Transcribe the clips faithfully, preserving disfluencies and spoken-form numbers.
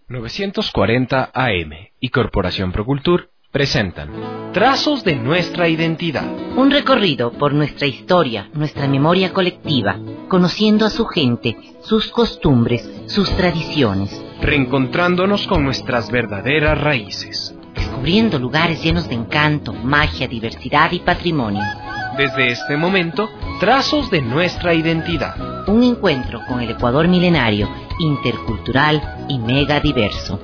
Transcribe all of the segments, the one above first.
novecientos cuarenta A M y Corporación Procultur presentan Trazos de nuestra identidad. Un recorrido por nuestra historia, nuestra memoria colectiva, conociendo a su gente, sus costumbres, sus tradiciones. Reencontrándonos con nuestras verdaderas raíces. Descubriendo lugares llenos de encanto, magia, diversidad y patrimonio. Desde este momento, Trazos de nuestra identidad. Un encuentro con el Ecuador milenario, intercultural y mega diverso.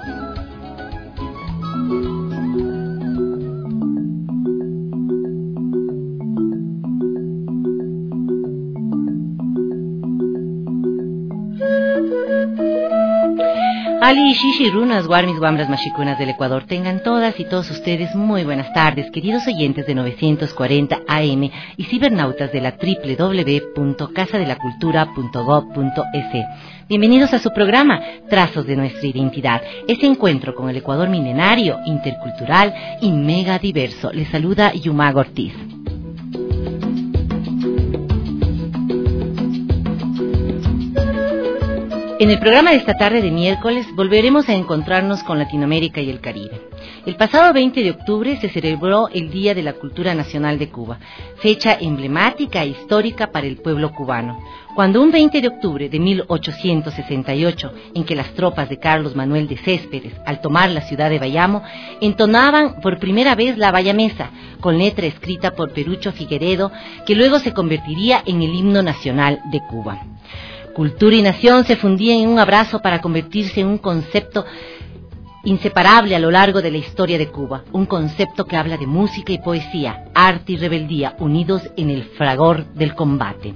Ali, Shishi, Runas, Guarmis, Guambras, Mashikunas del Ecuador, tengan todas y todos ustedes muy buenas tardes, queridos oyentes de novecientos cuarenta A M y cibernautas de la doble u doble u doble u punto casa de la cultura punto gob punto es. Bienvenidos a su programa, Trazos de nuestra identidad, ese encuentro con el Ecuador milenario, intercultural y mega diverso. Les saluda Yumago Ortiz. En el programa de esta tarde de miércoles volveremos a encontrarnos con Latinoamérica y el Caribe. El pasado veinte de octubre se celebró el Día de la Cultura Nacional de Cuba, fecha emblemática e histórica para el pueblo cubano, cuando un veinte de octubre de mil ochocientos sesenta y ocho, en que las tropas de Carlos Manuel de Céspedes, al tomar la ciudad de Bayamo, entonaban por primera vez la bayamesa, con letra escrita por Perucho Figueredo, que luego se convertiría en el himno nacional de Cuba. Cultura y nación se fundían en un abrazo para convertirse en un concepto inseparable a lo largo de la historia de Cuba, un concepto que habla de música y poesía, arte y rebeldía, unidos en el fragor del combate.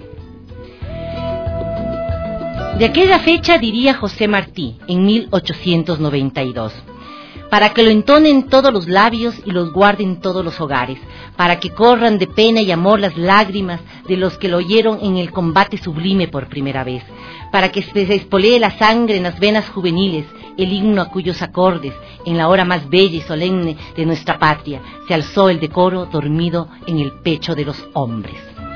De aquella fecha diría José Martí, en mil ochocientos noventa y dos, para que lo entonen todos los labios y los guarden todos los hogares, para que corran de pena y amor las lágrimas de los que lo oyeron en el combate sublime por primera vez, para que se espolee la sangre en las venas juveniles, el himno a cuyos acordes, en la hora más bella y solemne de nuestra patria, se alzó el decoro dormido en el pecho de los hombres.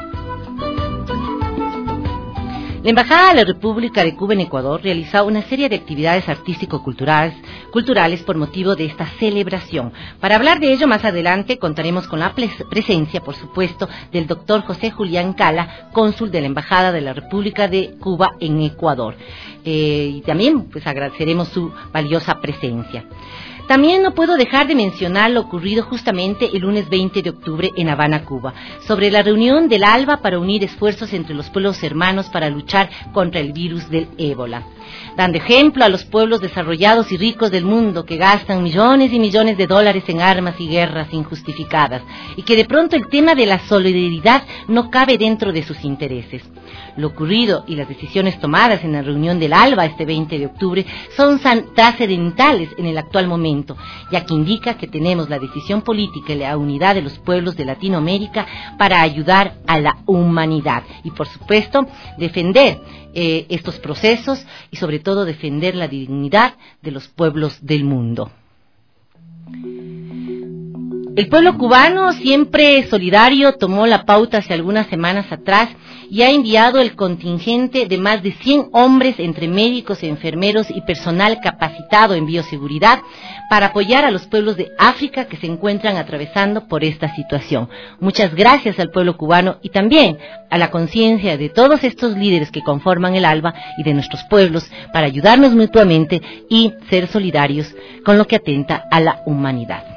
La Embajada de la República de Cuba en Ecuador realizó una serie de actividades artístico-culturales culturales por motivo de esta celebración. Para hablar de ello más adelante contaremos con la presencia, por supuesto, del doctor José Julián Cala, cónsul de la Embajada de la República de Cuba en Ecuador. Eh, y también pues agradeceremos su valiosa presencia. También no puedo dejar de mencionar lo ocurrido justamente el lunes veinte de octubre en Habana, Cuba, sobre la reunión del ALBA para unir esfuerzos entre los pueblos hermanos para luchar contra el virus del ébola, dando ejemplo a los pueblos desarrollados y ricos del mundo que gastan millones y millones de dólares en armas y guerras injustificadas, y que de pronto el tema de la solidaridad no cabe dentro de sus intereses. Lo ocurrido y las decisiones tomadas en la reunión del ALBA este veinte de octubre son trascendentales en el actual momento, ya que indica que tenemos la decisión política y la unidad de los pueblos de Latinoamérica para ayudar a la humanidad y, por supuesto, defender eh, estos procesos y, sobre todo, defender la dignidad de los pueblos del mundo. El pueblo cubano, siempre solidario, tomó la pauta hace algunas semanas atrás y ha enviado el contingente de más de cien hombres entre médicos, enfermeros y personal capacitado en bioseguridad para apoyar a los pueblos de África que se encuentran atravesando por esta situación. Muchas gracias al pueblo cubano y también a la conciencia de todos estos líderes que conforman el ALBA y de nuestros pueblos para ayudarnos mutuamente y ser solidarios con lo que atenta a la humanidad.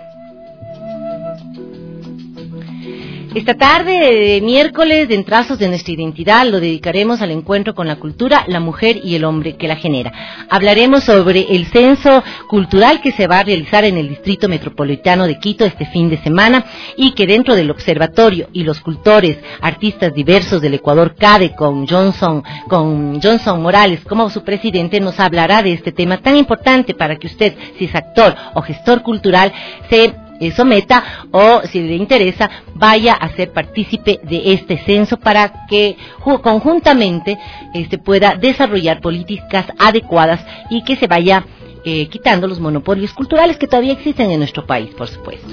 Esta tarde de miércoles de Trazos de nuestra identidad lo dedicaremos al encuentro con la cultura, la mujer y el hombre que la genera. Hablaremos sobre el censo cultural que se va a realizar en el Distrito Metropolitano de Quito este fin de semana y que dentro del observatorio y los cultores, artistas diversos del Ecuador, CADE, con Johnson, con Johnson Morales como su presidente, nos hablará de este tema tan importante para que usted, si es actor o gestor cultural, se someta o, si le interesa, vaya a ser partícipe de este censo para que conjuntamente este, pueda desarrollar políticas adecuadas y que se vaya eh, quitando los monopolios culturales que todavía existen en nuestro país, por supuesto.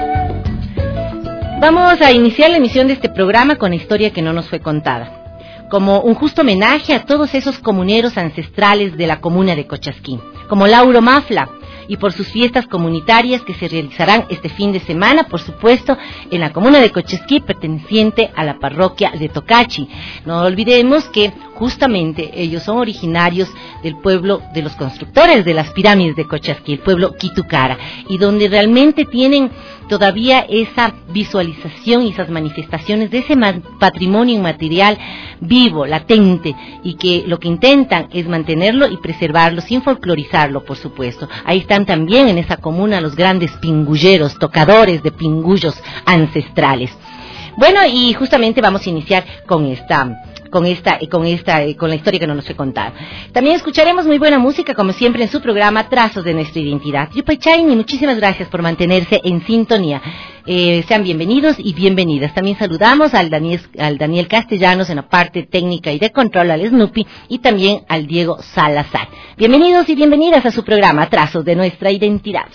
Vamos a iniciar la emisión de este programa con la historia que no nos fue contada. como un justo homenaje a todos esos comuneros ancestrales de la comuna de Cochasquí, como Lauro Mafla, y por sus fiestas comunitarias que se realizarán este fin de semana, por supuesto, en la comuna de Cochasquí, perteneciente a la parroquia de Tocachi. No olvidemos que justamente ellos son originarios del pueblo de los constructores de las pirámides de Cochasquí, el pueblo Quitucara, y donde realmente tienen todavía esa visualización y esas manifestaciones de ese patrimonio inmaterial vivo, latente, y que lo que intentan es mantenerlo y preservarlo sin folclorizarlo, por supuesto. Ahí están también en esa comuna los grandes pingulleros, tocadores de pingullos ancestrales. Bueno, y justamente vamos a iniciar con esta con esta con esta con la historia que nos fue contada. También escucharemos muy buena música, como siempre, en su programa Trazos de Nuestra Identidad. Yupay Chaini, muchísimas gracias por mantenerse en sintonía. Eh, sean bienvenidos y bienvenidas. También saludamos al Daniel, al Daniel Castellanos en la parte técnica y de control, al Snoopy, y también al Diego Salazar. Bienvenidos y bienvenidas a su programa Trazos de Nuestra Identidad.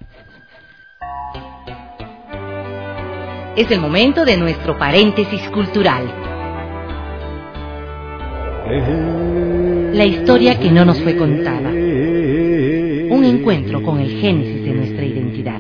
Es el momento de nuestro paréntesis cultural. La historia que no nos fue contada. Un encuentro con el génesis de nuestra identidad.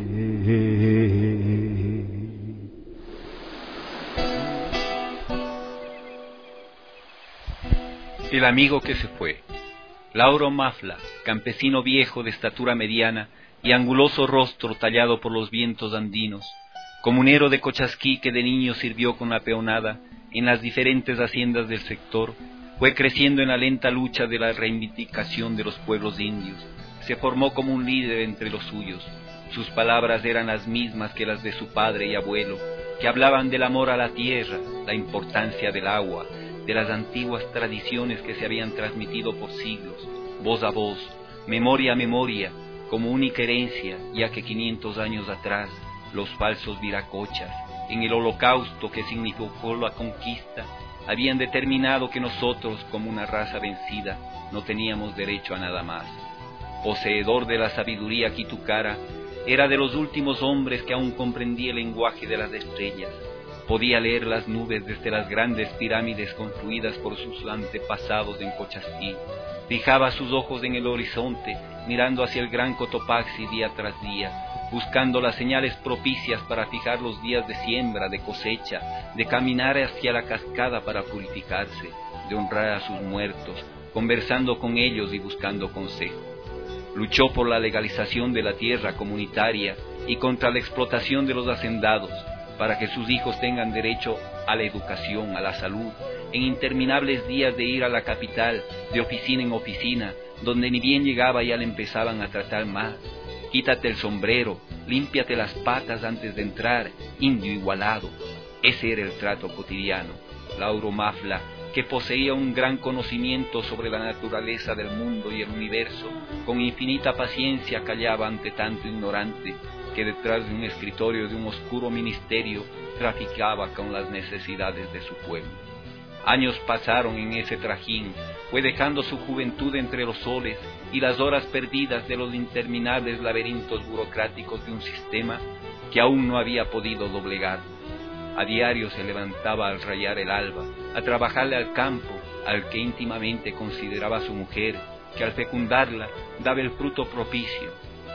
El amigo que se fue. Lauro Mafla, campesino viejo de estatura mediana y anguloso rostro tallado por los vientos andinos, comunero de Cochasquí que de niño sirvió con la peonada en las diferentes haciendas del sector, fue creciendo en la lenta lucha de la reivindicación de los pueblos indios. Se formó como un líder entre los suyos. Sus palabras eran las mismas que las de su padre y abuelo, que hablaban del amor a la tierra, la importancia del agua, de las antiguas tradiciones que se habían transmitido por siglos, voz a voz, memoria a memoria, como única herencia, ya que quinientos años atrás, los falsos viracochas, en el holocausto que significó la conquista, habían determinado que nosotros, como una raza vencida, no teníamos derecho a nada más. Poseedor de la sabiduría quitucara, era de los últimos hombres que aún comprendía el lenguaje de las estrellas. Podía leer las nubes desde las grandes pirámides construidas por sus antepasados en Cochasquí. Fijaba sus ojos en el horizonte, mirando hacia el gran Cotopaxi día tras día, buscando las señales propicias para fijar los días de siembra, de cosecha, de caminar hacia la cascada para purificarse, de honrar a sus muertos, conversando con ellos y buscando consejo. Luchó por la legalización de la tierra comunitaria y contra la explotación de los hacendados, para que sus hijos tengan derecho a la educación, a la salud, en interminables días de ir a la capital, de oficina en oficina, donde ni bien llegaba ya le empezaban a tratar mal. Quítate el sombrero, límpiate las patas antes de entrar, indio igualado. Ese era el trato cotidiano. Lauro Mafla, que poseía un gran conocimiento sobre la naturaleza del mundo y el universo, con infinita paciencia callaba ante tanto ignorante, que detrás de un escritorio de un oscuro ministerio traficaba con las necesidades de su pueblo. Años pasaron en ese trajín, fue dejando su juventud entre los soles y las horas perdidas de los interminables laberintos burocráticos de un sistema que aún no había podido doblegar. A diario se levantaba al rayar el alba, a trabajarle al campo, al que íntimamente consideraba su mujer, que al fecundarla daba el fruto propicio.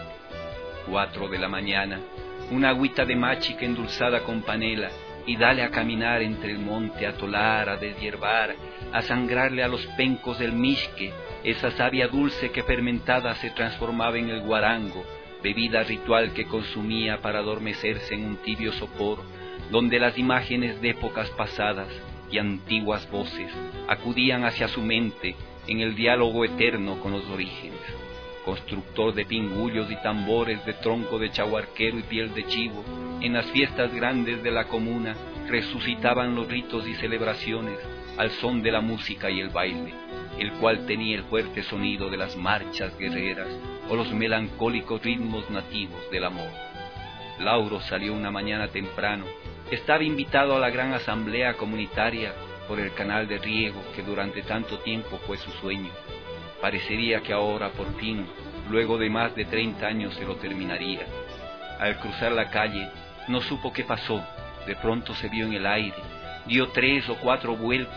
Cuatro de la mañana, una agüita de máchica endulzada con panela, y dale a caminar entre el monte, a tolar, a deshiervar, a sangrarle a los pencos del mixque, esa savia dulce que fermentada se transformaba en el guarango, bebida ritual que consumía para adormecerse en un tibio sopor, donde las imágenes de épocas pasadas y antiguas voces acudían hacia su mente en el diálogo eterno con los orígenes. Constructor de pingullos y tambores de tronco de chahuarquero y piel de chivo, en las fiestas grandes de la comuna resucitaban los ritos y celebraciones al son de la música y el baile, el cual tenía el fuerte sonido de las marchas guerreras o los melancólicos ritmos nativos del amor. Lauro salió una mañana temprano, estaba invitado a la gran asamblea comunitaria por el canal de riego que durante tanto tiempo fue su sueño. Parecería que ahora, por fin, luego de más de treinta años, se lo terminaría. Al cruzar la calle, no supo qué pasó. De pronto se vio en el aire, dio tres o cuatro vueltas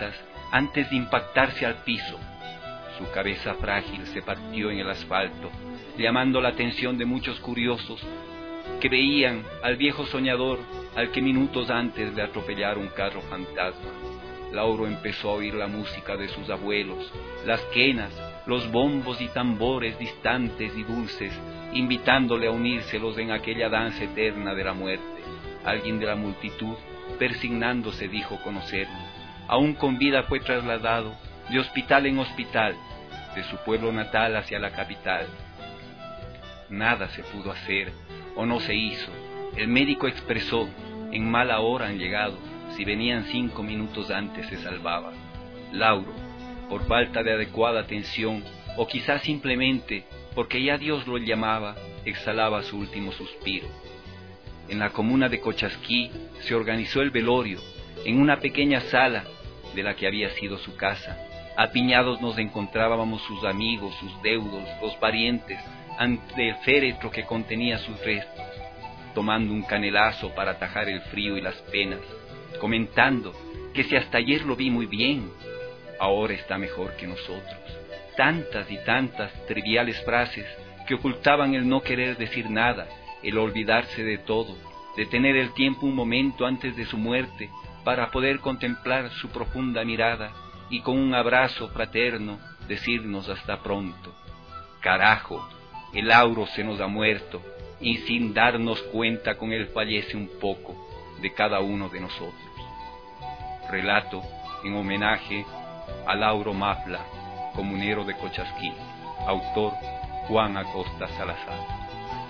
antes de impactarse al piso. Su cabeza frágil se partió en el asfalto, llamando la atención de muchos curiosos que veían al viejo soñador al que minutos antes le atropellara un carro fantasma. Lauro empezó a oír la música de sus abuelos, las quenas, los bombos y tambores distantes y dulces, invitándole a unírselos en aquella danza eterna de la muerte. Alguien de la multitud, persignándose, dijo conocerlo. Aún con vida fue trasladado de hospital en hospital, de su pueblo natal hacia la capital. Nada se pudo hacer, o no se hizo. El médico expresó, en mala hora han llegado, si venían cinco minutos antes se salvaba. Lauro, por falta de adecuada atención, o quizás simplemente porque ya Dios lo llamaba, exhalaba su último suspiro. En la comuna de Cochasquí se organizó el velorio, en una pequeña sala de la que había sido su casa. Apiñados nos encontrábamos sus amigos, sus deudos, los parientes, ante el féretro que contenía sus restos, tomando un canelazo para atajar el frío y las penas, comentando que si hasta ayer lo vi muy bien, ahora está mejor que nosotros. Tantas y tantas triviales frases que ocultaban el no querer decir nada, el olvidarse de todo, detener el tiempo un momento antes de su muerte para poder contemplar su profunda mirada y con un abrazo fraterno decirnos hasta pronto. Carajo, el Lauro se nos ha muerto y sin darnos cuenta con él fallece un poco de cada uno de nosotros. Relato en homenaje a Lauro Mafla, comunero de Cochasquí. Autor Juan Acosta Salazar.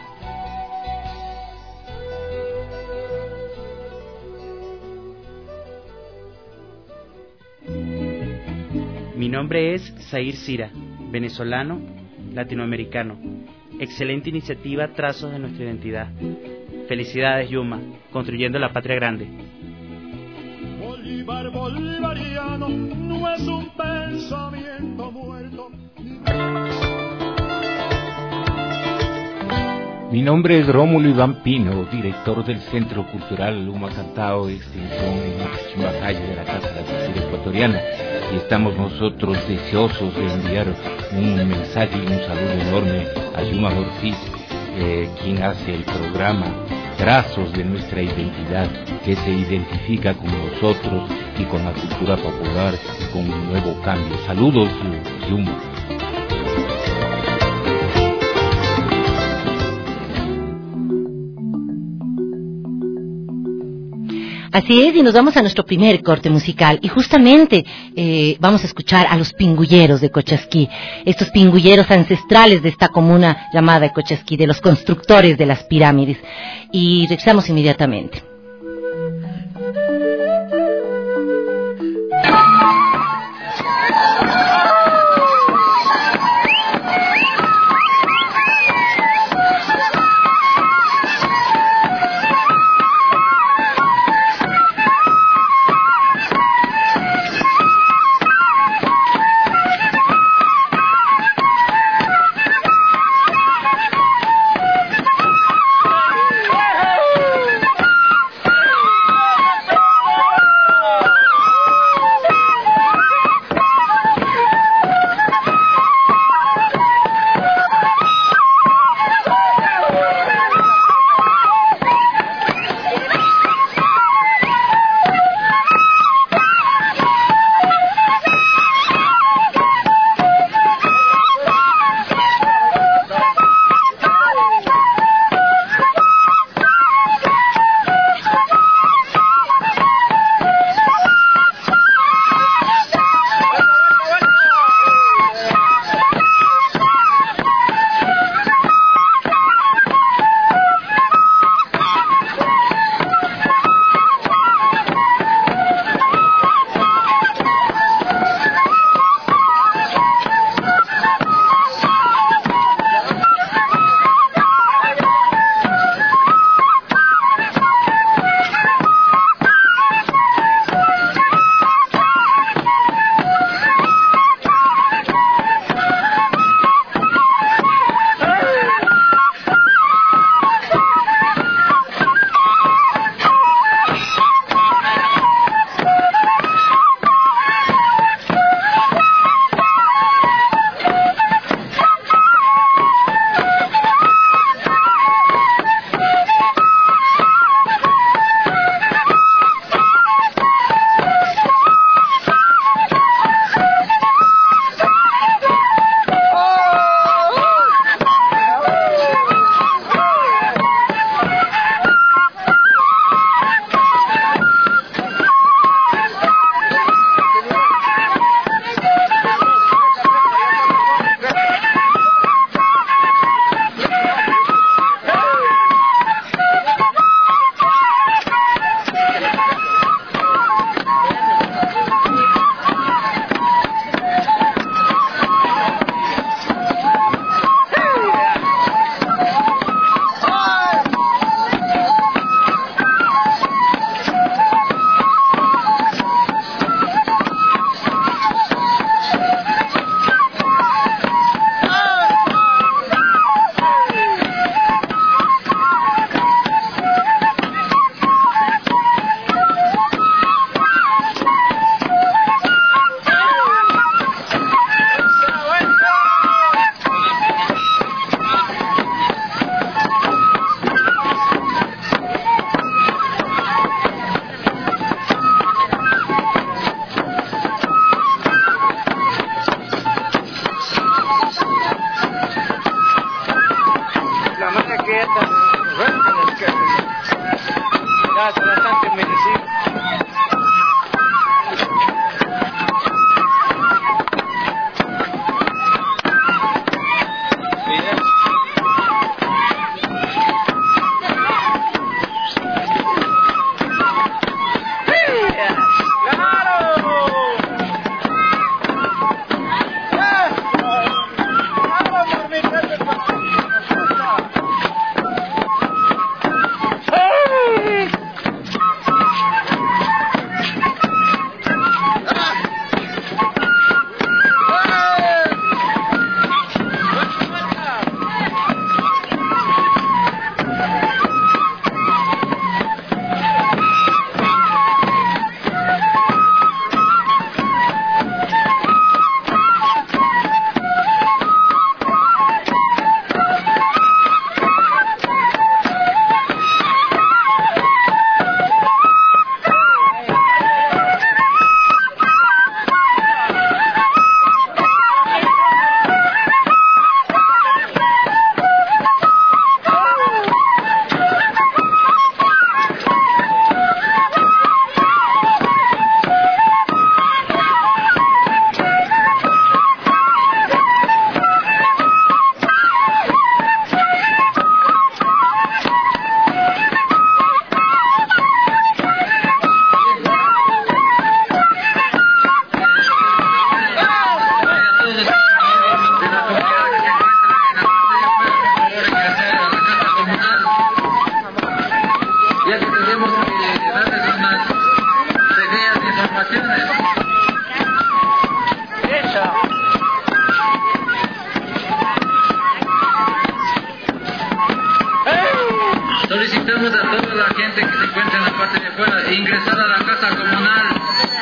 Mi nombre es Zair Sira, venezolano, latinoamericano. Excelente iniciativa, Trazos de nuestra identidad. Felicidades, Yuma, construyendo la patria grande. Bolívar bolivariano no es un pensamiento muerto. Mi nombre es Rómulo Iván Pino, director del Centro Cultural Luma Cantao de Extensión en la próxima calle de la Casa de la Cultura Ecuatoriana. Y estamos nosotros deseosos de enviar un mensaje y un saludo enorme a Yuma Ortiz, eh, quien hace el programa Trazos de nuestra identidad, que se identifica con nosotros y con la cultura popular y con un nuevo cambio. Saludos, Yuma. Así es, y nos vamos a nuestro primer corte musical, y justamente eh, vamos a escuchar a los pingüilleros de Cochasquí, estos pingüilleros ancestrales de esta comuna llamada Cochasquí, de los constructores de las pirámides, y regresamos inmediatamente. La manga quieta, ya está bastante merecido. Solicitamos a toda la gente que se encuentra en la parte de afuera ingresar a la casa comunal.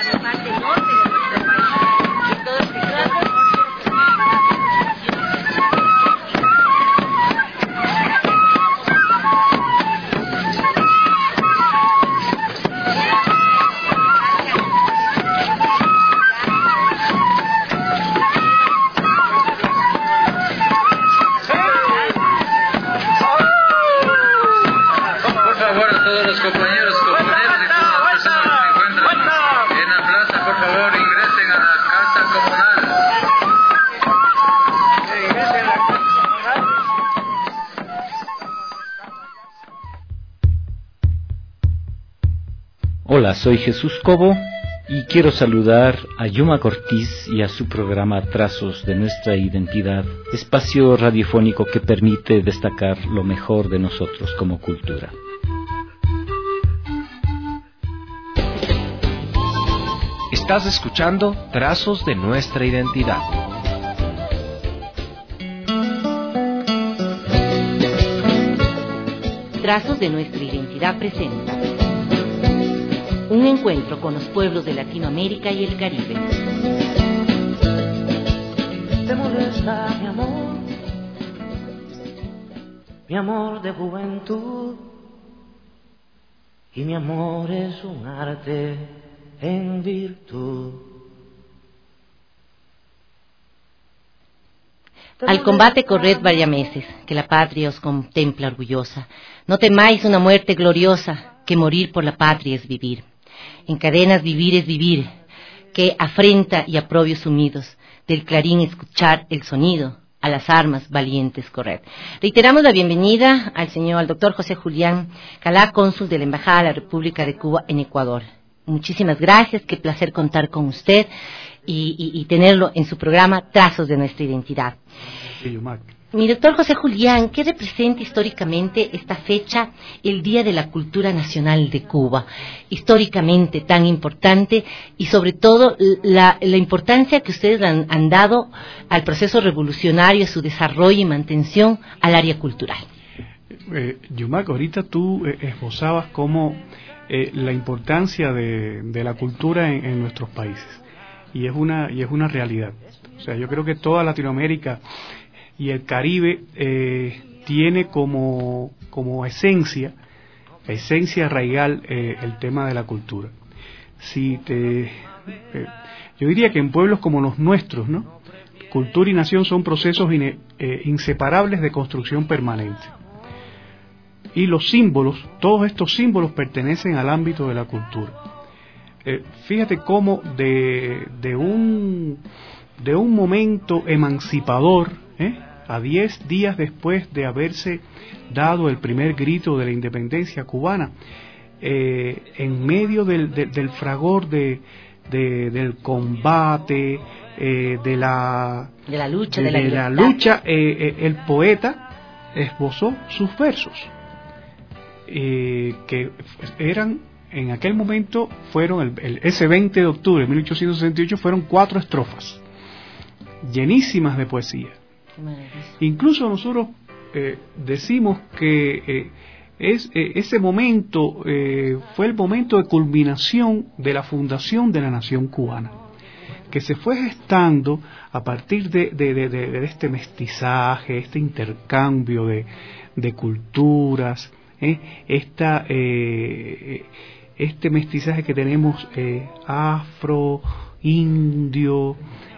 Compañeros, compañeros y todas las personas que se encuentran en la plaza, por favor, ingresen a la casa comunal. Hola, soy Jesús Cobo y quiero saludar a Yuma Cortiz y a su programa Trazos de Nuestra Identidad, espacio radiofónico que permite destacar lo mejor de nosotros como cultura. Estás escuchando Trazos de Nuestra Identidad. Trazos de Nuestra Identidad presenta un encuentro con los pueblos de Latinoamérica y el Caribe. Te molesta mi amor, mi amor de juventud, y mi amor es un arte en virtud. Al combate corred varias meses, que la patria os contempla orgullosa. No temáis una muerte gloriosa, que morir por la patria es vivir. En cadenas vivir es vivir, que afrenta y aprobios sumidos, del clarín escuchar el sonido, a las armas valientes corred. Reiteramos la bienvenida al señor, al doctor José Julián Calá, cónsul de la Embajada de la República de Cuba en Ecuador. Muchísimas gracias, qué placer contar con usted y, y, y tenerlo en su programa Trazos de Nuestra Identidad. Sí, Mi doctor José Julián, ¿qué representa históricamente esta fecha, el Día de la Cultura Nacional de Cuba? Históricamente tan importante y sobre todo la, la importancia que ustedes han, han dado al proceso revolucionario, a su desarrollo y mantención al área cultural. Eh, Yumac, ahorita tú eh, esbozabas cómo eh, la importancia de, de la cultura en, en nuestros países y es una y es una realidad. O sea, yo creo que toda Latinoamérica y el Caribe eh, tiene como, como esencia, esencia arraigal eh, el tema de la cultura. Si te, eh, yo diría que en pueblos como los nuestros, ¿no? cultura y nación son procesos ine, eh, inseparables de construcción permanente. Y los símbolos, todos estos símbolos pertenecen al ámbito de la cultura. Eh, fíjate cómo de, de, un, de un momento emancipador, ¿eh? a diez días después de haberse dado el primer grito de la independencia cubana, eh, en medio del, de, del fragor de, de, del combate, eh, de la, de la lucha, de, de la, de la lucha eh, eh, el poeta esbozó sus versos, eh, que eran, en aquel momento, fueron, el, el, ese veinte de octubre de mil ochocientos sesenta y ocho, fueron cuatro estrofas, llenísimas de poesía. Incluso nosotros eh, decimos que eh, es, eh, ese momento eh, fue el momento de culminación de la fundación de la nación cubana, que se fue gestando a partir de, de, de, de, de este mestizaje, este intercambio de, de culturas, ¿eh? Esta, eh, este mestizaje que tenemos eh, afro, indio,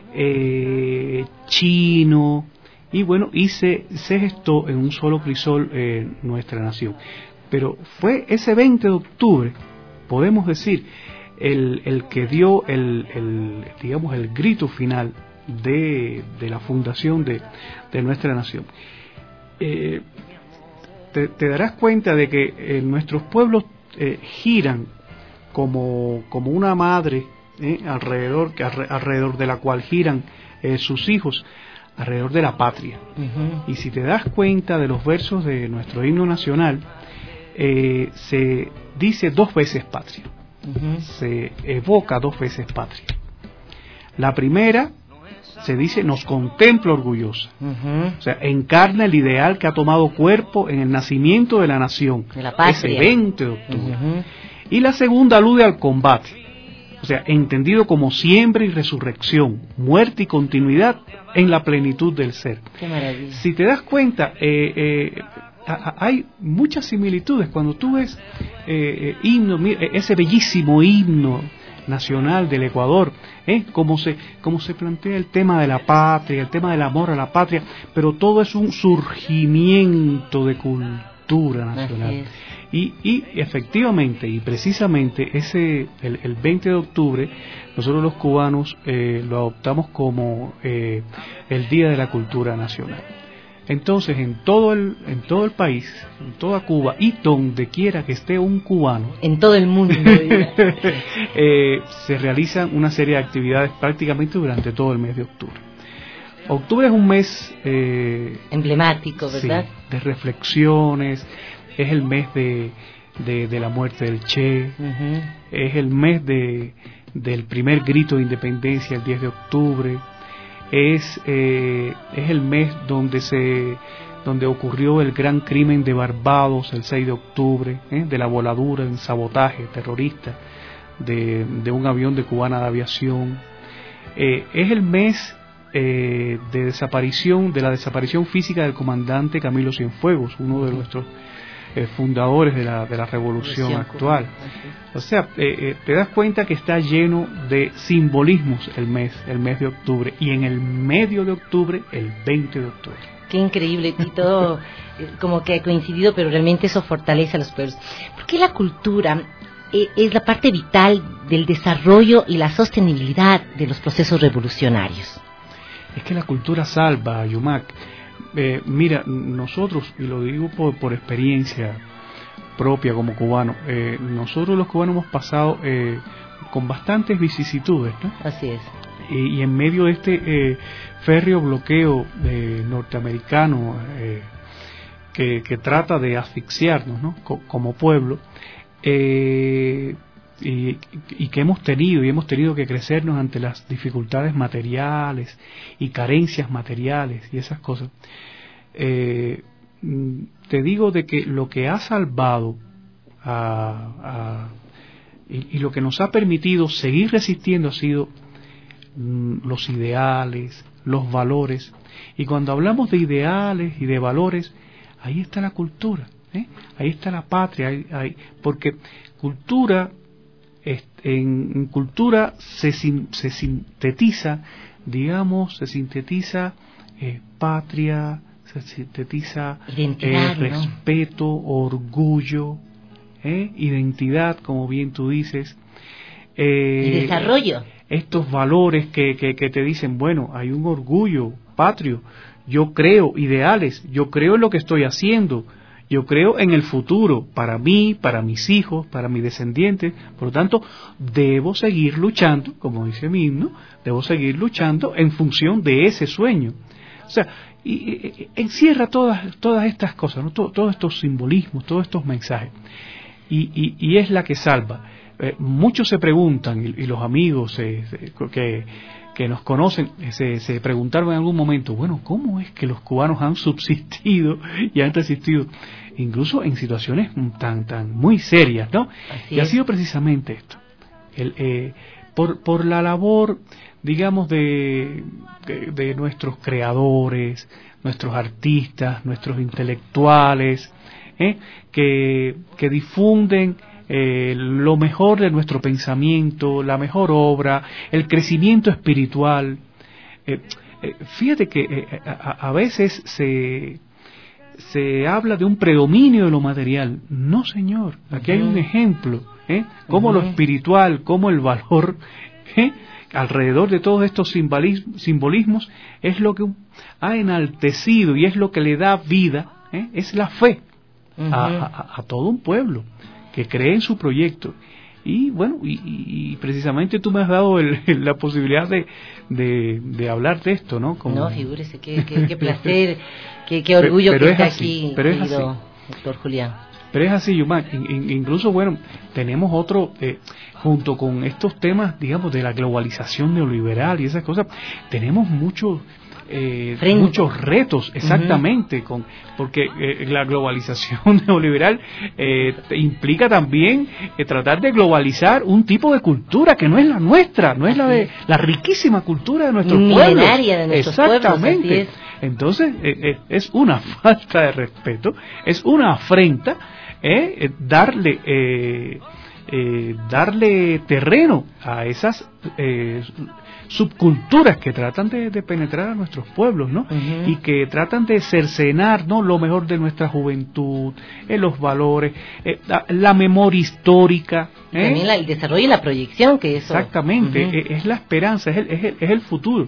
eh, chino, y bueno, y se, se gestó en un solo crisol eh, nuestra nación. Pero fue ese veinte de octubre, podemos decir, el, el que dio el, el, digamos, el grito final de, de la fundación de, de nuestra nación. Eh, te, te darás cuenta de que eh, nuestros pueblos eh, giran como, como una madre eh, alrededor, alrededor de la cual giran eh, sus hijos, alrededor de la patria. Uh-huh. Y si te das cuenta de los versos de nuestro himno nacional, eh, se dice dos veces patria. Uh-huh. Se evoca dos veces patria. La primera se dice nos contempla orgullosa. Uh-huh. O sea, encarna el ideal que ha tomado cuerpo en el nacimiento de la nación, de la patria, ese veinte de octubre. Uh-huh. Y la segunda alude al combate, o sea, entendido como siembra y resurrección, muerte y continuidad en la plenitud del ser. Qué maravilla. Si te das cuenta, eh, eh, a, a, hay muchas similitudes cuando tú ves eh, eh, himno, ese bellísimo himno nacional del Ecuador, ¿eh? Como se, como se plantea el tema de la patria, el tema del amor a la patria, pero todo es un surgimiento de cultura nacional. Y, y efectivamente y precisamente ese el, el veinte de octubre nosotros los cubanos eh, lo adoptamos como eh, el Día de la Cultura Nacional. Entonces en todo el en todo el país, en toda Cuba y donde quiera que esté un cubano, en todo el mundo eh, se realizan una serie de actividades prácticamente durante todo el mes de octubre. Octubre es un mes eh, emblemático, ¿verdad? Sí, de reflexiones. Es el mes de, de, de la muerte del Che, uh-huh. Es el mes de, del primer grito de independencia el diez de octubre, es, eh, es el mes donde se donde ocurrió el gran crimen de Barbados el seis de octubre, ¿eh? de la voladura en sabotaje terrorista de, de un avión de Cubana de Aviación, eh, es el mes eh, de desaparición de la desaparición física del comandante Camilo Cienfuegos, uno de nuestros Eh, fundadores de la, de la revolución sí, actual. O sea, eh, eh, te das cuenta que está lleno de simbolismos el mes, el mes de octubre, y en el medio de octubre, el veinte de octubre. Qué increíble, y todo como que ha coincidido, pero realmente eso fortalece a los pueblos. Porque la cultura eh, es la parte vital del desarrollo y la sostenibilidad de los procesos revolucionarios. Es que la cultura salva, Yumac. Eh, mira, nosotros, y lo digo por, por experiencia propia como cubano, eh, nosotros los cubanos hemos pasado eh, con bastantes vicisitudes, ¿no? Así es. Y, y en medio de este eh, férreo bloqueo eh, norteamericano eh, que, que trata de asfixiarnos, ¿no? Co- como pueblo, eh, y, y que hemos tenido y hemos tenido que crecernos ante las dificultades materiales y carencias materiales y esas cosas. Eh, te digo de que lo que ha salvado a, a, y, y lo que nos ha permitido seguir resistiendo ha sido mm, los ideales, los valores, y cuando hablamos de ideales y de valores, ahí está la cultura, ¿eh? Ahí está la patria, ahí, ahí, porque cultura En, en cultura se, se sintetiza digamos, se sintetiza eh, patria, se sintetiza identidad, eh, respeto, ¿no? orgullo, eh, identidad, como bien tú dices. Eh, y desarrollo. Estos valores que, que, que te dicen, bueno, hay un orgullo patrio, yo creo ideales, yo creo en lo que estoy haciendo, yo creo en el futuro, para mí, para mis hijos, para mis descendientes, por lo tanto, debo seguir luchando, como dice mi himno, debo seguir luchando en función de ese sueño. O sea, y, y, encierra todas, todas estas cosas, ¿no? Todo, todos estos simbolismos, todos estos mensajes, y, y, y es la que salva. Eh, muchos se preguntan, y, y los amigos eh, que, que nos conocen se, se preguntaron en algún momento, bueno, ¿cómo es que los cubanos han subsistido y han resistido incluso en situaciones tan tan muy serias, ¿no? Así y ha es. sido precisamente esto, el, eh, por, por la labor, digamos, de, de, de nuestros creadores, nuestros artistas, nuestros intelectuales, ¿eh? que, que difunden Eh, lo mejor de nuestro pensamiento, la mejor obra, el crecimiento espiritual. Eh, eh, fíjate que eh, a, a veces se, se habla de un predominio de lo material. No, señor, aquí uh-huh. hay un ejemplo, ¿eh? Cómo uh-huh. lo espiritual, cómo el valor, ¿eh? alrededor de todos estos simbolismos es lo que ha enaltecido y es lo que le da vida, ¿eh? es la fe uh-huh. a, a, a todo un pueblo que cree en su proyecto. Y bueno, y, y precisamente tú me has dado el, la posibilidad de, de, de hablar de esto, ¿no? Como... No, figúrese, qué, qué, qué placer, qué, qué orgullo pero, pero que esté aquí, pero querido doctor Julián. Pero es así, Yuma, incluso, bueno, tenemos otro, eh, junto con estos temas, digamos, de la globalización neoliberal y esas cosas, tenemos muchos... Eh, muchos retos, exactamente, uh-huh. con, porque eh, la globalización neoliberal eh, implica también eh, tratar de globalizar un tipo de cultura que no es la nuestra, no es la de la riquísima cultura de nuestros pueblos. De nuestros exactamente. Pueblos, es. Entonces eh, eh, es una falta de respeto, es una afrenta eh, darle eh, eh, darle terreno a esas eh, subculturas que tratan de, de penetrar a nuestros pueblos, ¿no? Uh-huh. Y que tratan de cercenar, ¿no?, lo mejor de nuestra juventud, eh, los valores, eh, la, la memoria histórica. ¿eh? También la, el desarrollo y la proyección que eso... Exactamente, uh-huh. es, es la esperanza, es el, es el, es el futuro.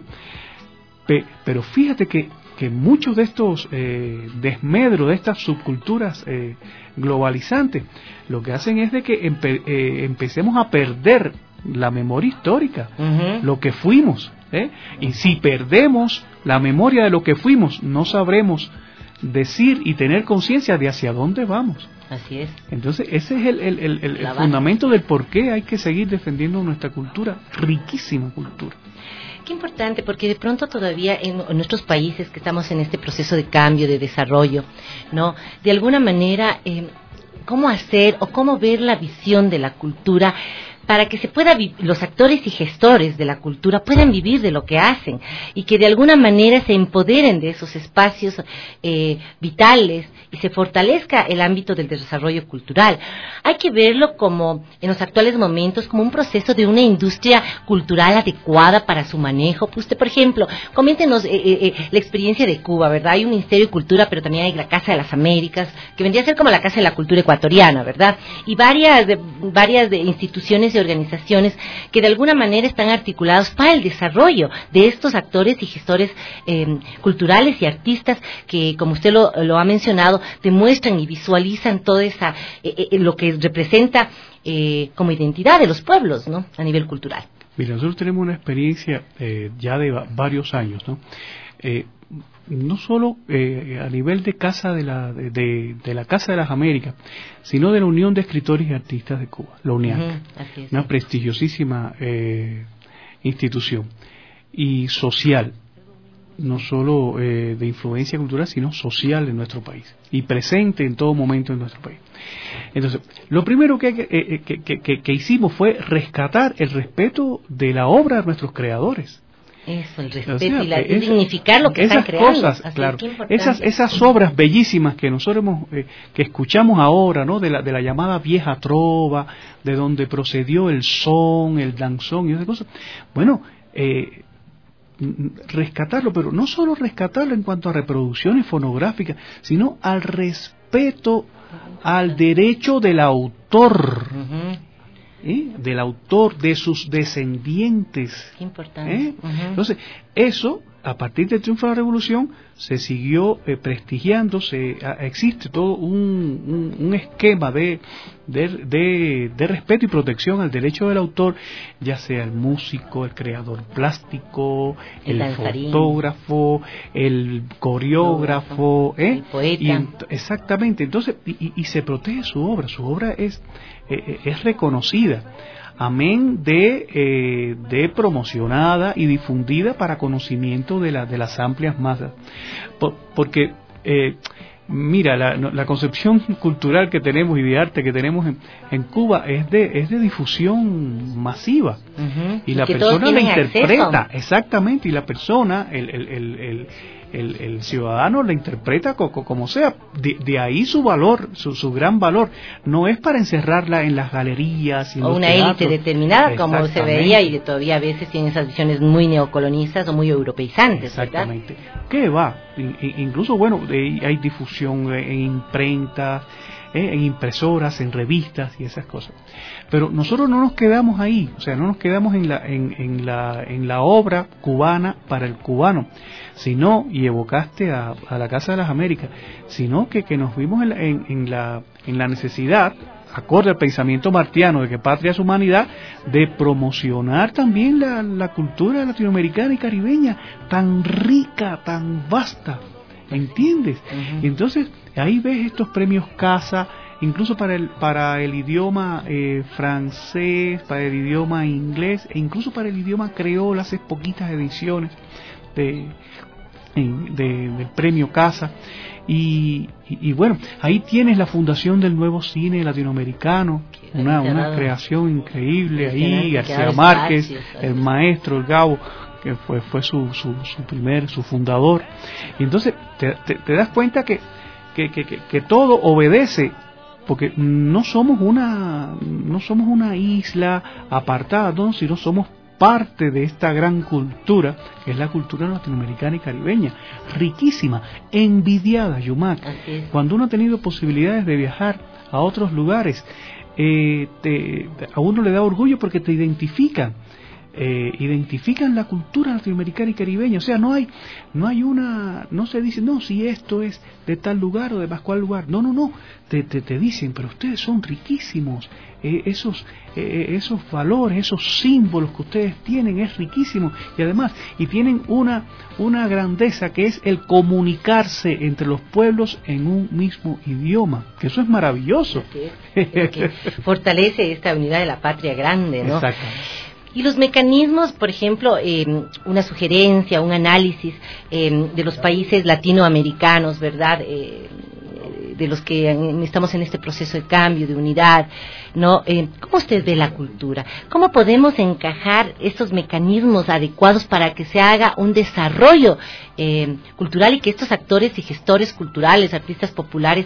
Pe, pero fíjate que, que muchos de estos eh, desmedros, de estas subculturas eh, globalizantes, lo que hacen es de que empe, eh, empecemos a perder la memoria histórica, uh-huh. lo que fuimos, ¿eh? Y si perdemos la memoria de lo que fuimos, no sabremos decir y tener conciencia de hacia dónde vamos. Así es. Entonces ese es el, el, el, el, el fundamento del por qué hay que seguir defendiendo nuestra cultura, riquísima cultura. Qué importante, porque de pronto todavía en, en nuestros países que estamos en este proceso de cambio, de desarrollo, ¿no? De alguna manera, eh, ¿cómo hacer o cómo ver la visión de la cultura para que se pueda vi- los actores y gestores de la cultura puedan vivir de lo que hacen y que de alguna manera se empoderen de esos espacios eh, vitales y se fortalezca el ámbito del desarrollo cultural? Hay que verlo como, en los actuales momentos, como un proceso de una industria cultural adecuada para su manejo. Usted, por ejemplo, coméntenos eh, eh, la experiencia de Cuba, ¿verdad? Hay un Ministerio de Cultura, pero también hay la Casa de las Américas, que vendría a ser como la Casa de la Cultura Ecuatoriana, ¿verdad? Y varias de, varias de instituciones y organizaciones que de alguna manera están articulados para el desarrollo de estos actores y gestores eh, culturales y artistas que, como usted lo, lo ha mencionado, demuestran y visualizan toda esa eh, eh, lo que representa eh, como identidad de los pueblos, ¿no?, a nivel cultural. Mira, nosotros tenemos una experiencia eh, ya de va- varios años, ¿no? Eh, no solo eh, a nivel de casa de la de, de, de la Casa de las Américas, sino de la Unión de Escritores y Artistas de Cuba, la UNIAC, Uh-huh, así es. Una prestigiosísima eh, institución y social, no solo eh, de influencia cultural, sino social en nuestro país y presente en todo momento en nuestro país. Entonces, lo primero que, eh, que, que, que, que hicimos fue rescatar el respeto de la obra de nuestros creadores. Eso, el respeto, O sea, y, la, y esa, dignificar lo que esas están creando. cosas, Así, claro, qué importante. esas esas obras bellísimas que nosotros hemos, eh, que escuchamos ahora, ¿no?, de la de la llamada vieja trova, de donde procedió el son, el danzón y esas cosas. Bueno, eh, rescatarlo, pero no solo rescatarlo en cuanto a reproducciones fonográficas, sino al respeto al derecho del autor, uh-huh. ¿eh? del autor, de sus descendientes. Qué importante. ¿eh? Uh-huh. Entonces, eso, a partir del triunfo de la Revolución, se siguió eh, prestigiando, se, a, existe todo un, un, un esquema de, de, de, de respeto y protección al derecho del autor, ya sea el músico, el creador plástico, el, el fotógrafo, el coreógrafo, ¿eh? el poeta. Y en, exactamente, entonces, y, y se protege su obra, su obra es, eh, es reconocida. Amén de, eh, de promocionada y difundida para conocimiento de, la, de las amplias masas. Por, porque, eh, mira, la, la concepción cultural que tenemos y de arte que tenemos en, en Cuba es de, es de difusión masiva. Uh-huh. Y, y la persona la interpreta, acceso. Exactamente, y la persona, el, el, el, el El, el ciudadano la interpreta como, como sea, de, de ahí su valor, su, su gran valor, no es para encerrarla en las galerías y en o los una teatros. élite determinada, como se veía, y de todavía a veces tienen esas visiones muy neocolonistas o muy europeizantes. Exactamente. ¿Verdad? ¿Qué va? Incluso, bueno, hay difusión en imprenta, ¿eh? en impresoras, en revistas y esas cosas. Pero nosotros no nos quedamos ahí, o sea, no nos quedamos en la, en, en la, en la obra cubana para el cubano, sino, y evocaste a, a la Casa de las Américas, sino que, que nos vimos en la, en, en la, en la necesidad, acorde al pensamiento martiano de que patria es humanidad, de promocionar también la, la cultura latinoamericana y caribeña, tan rica, tan vasta, ¿entiendes? Uh-huh. Entonces, ahí ves estos premios Casa, incluso para el para el idioma eh, francés, para el idioma inglés, e incluso para el idioma creol, hace poquitas ediciones de, de del premio Casa. Y, y, y bueno, ahí tienes la fundación del nuevo cine latinoamericano, una, una creación increíble ahí, García Márquez, el maestro, el Gabo, que fue fue su, su, su primer, su fundador. Y entonces te, te, te das cuenta que, que, que, que, que todo obedece, porque no somos una no somos una isla apartada, no, sino somos parte de esta gran cultura, que es la cultura latinoamericana y caribeña, riquísima, envidiada, Yumac. Cuando uno ha tenido posibilidades de viajar a otros lugares, eh, te, a uno le da orgullo porque te identifican, eh, identifican la cultura latinoamericana y caribeña. O sea, no hay, no hay una, no se dice, no, si esto es de tal lugar o de más cual lugar. No, no, no, te, te, te dicen, pero ustedes son riquísimos. Eh, esos eh, esos valores, esos símbolos que ustedes tienen es riquísimo, y además y tienen una una grandeza que es el comunicarse entre los pueblos en un mismo idioma, que eso es maravilloso. Es, es que fortalece esta unidad de la patria grande, ¿no? Exacto. Y los mecanismos, por ejemplo, eh, una sugerencia, un análisis eh, de los países latinoamericanos, ¿verdad? Eh, de los que estamos en este proceso de cambio, de unidad, ¿no? Eh, ¿Cómo usted ve la cultura? ¿Cómo podemos encajar estos mecanismos adecuados para que se haga un desarrollo eh, cultural y que estos actores y gestores culturales, artistas populares,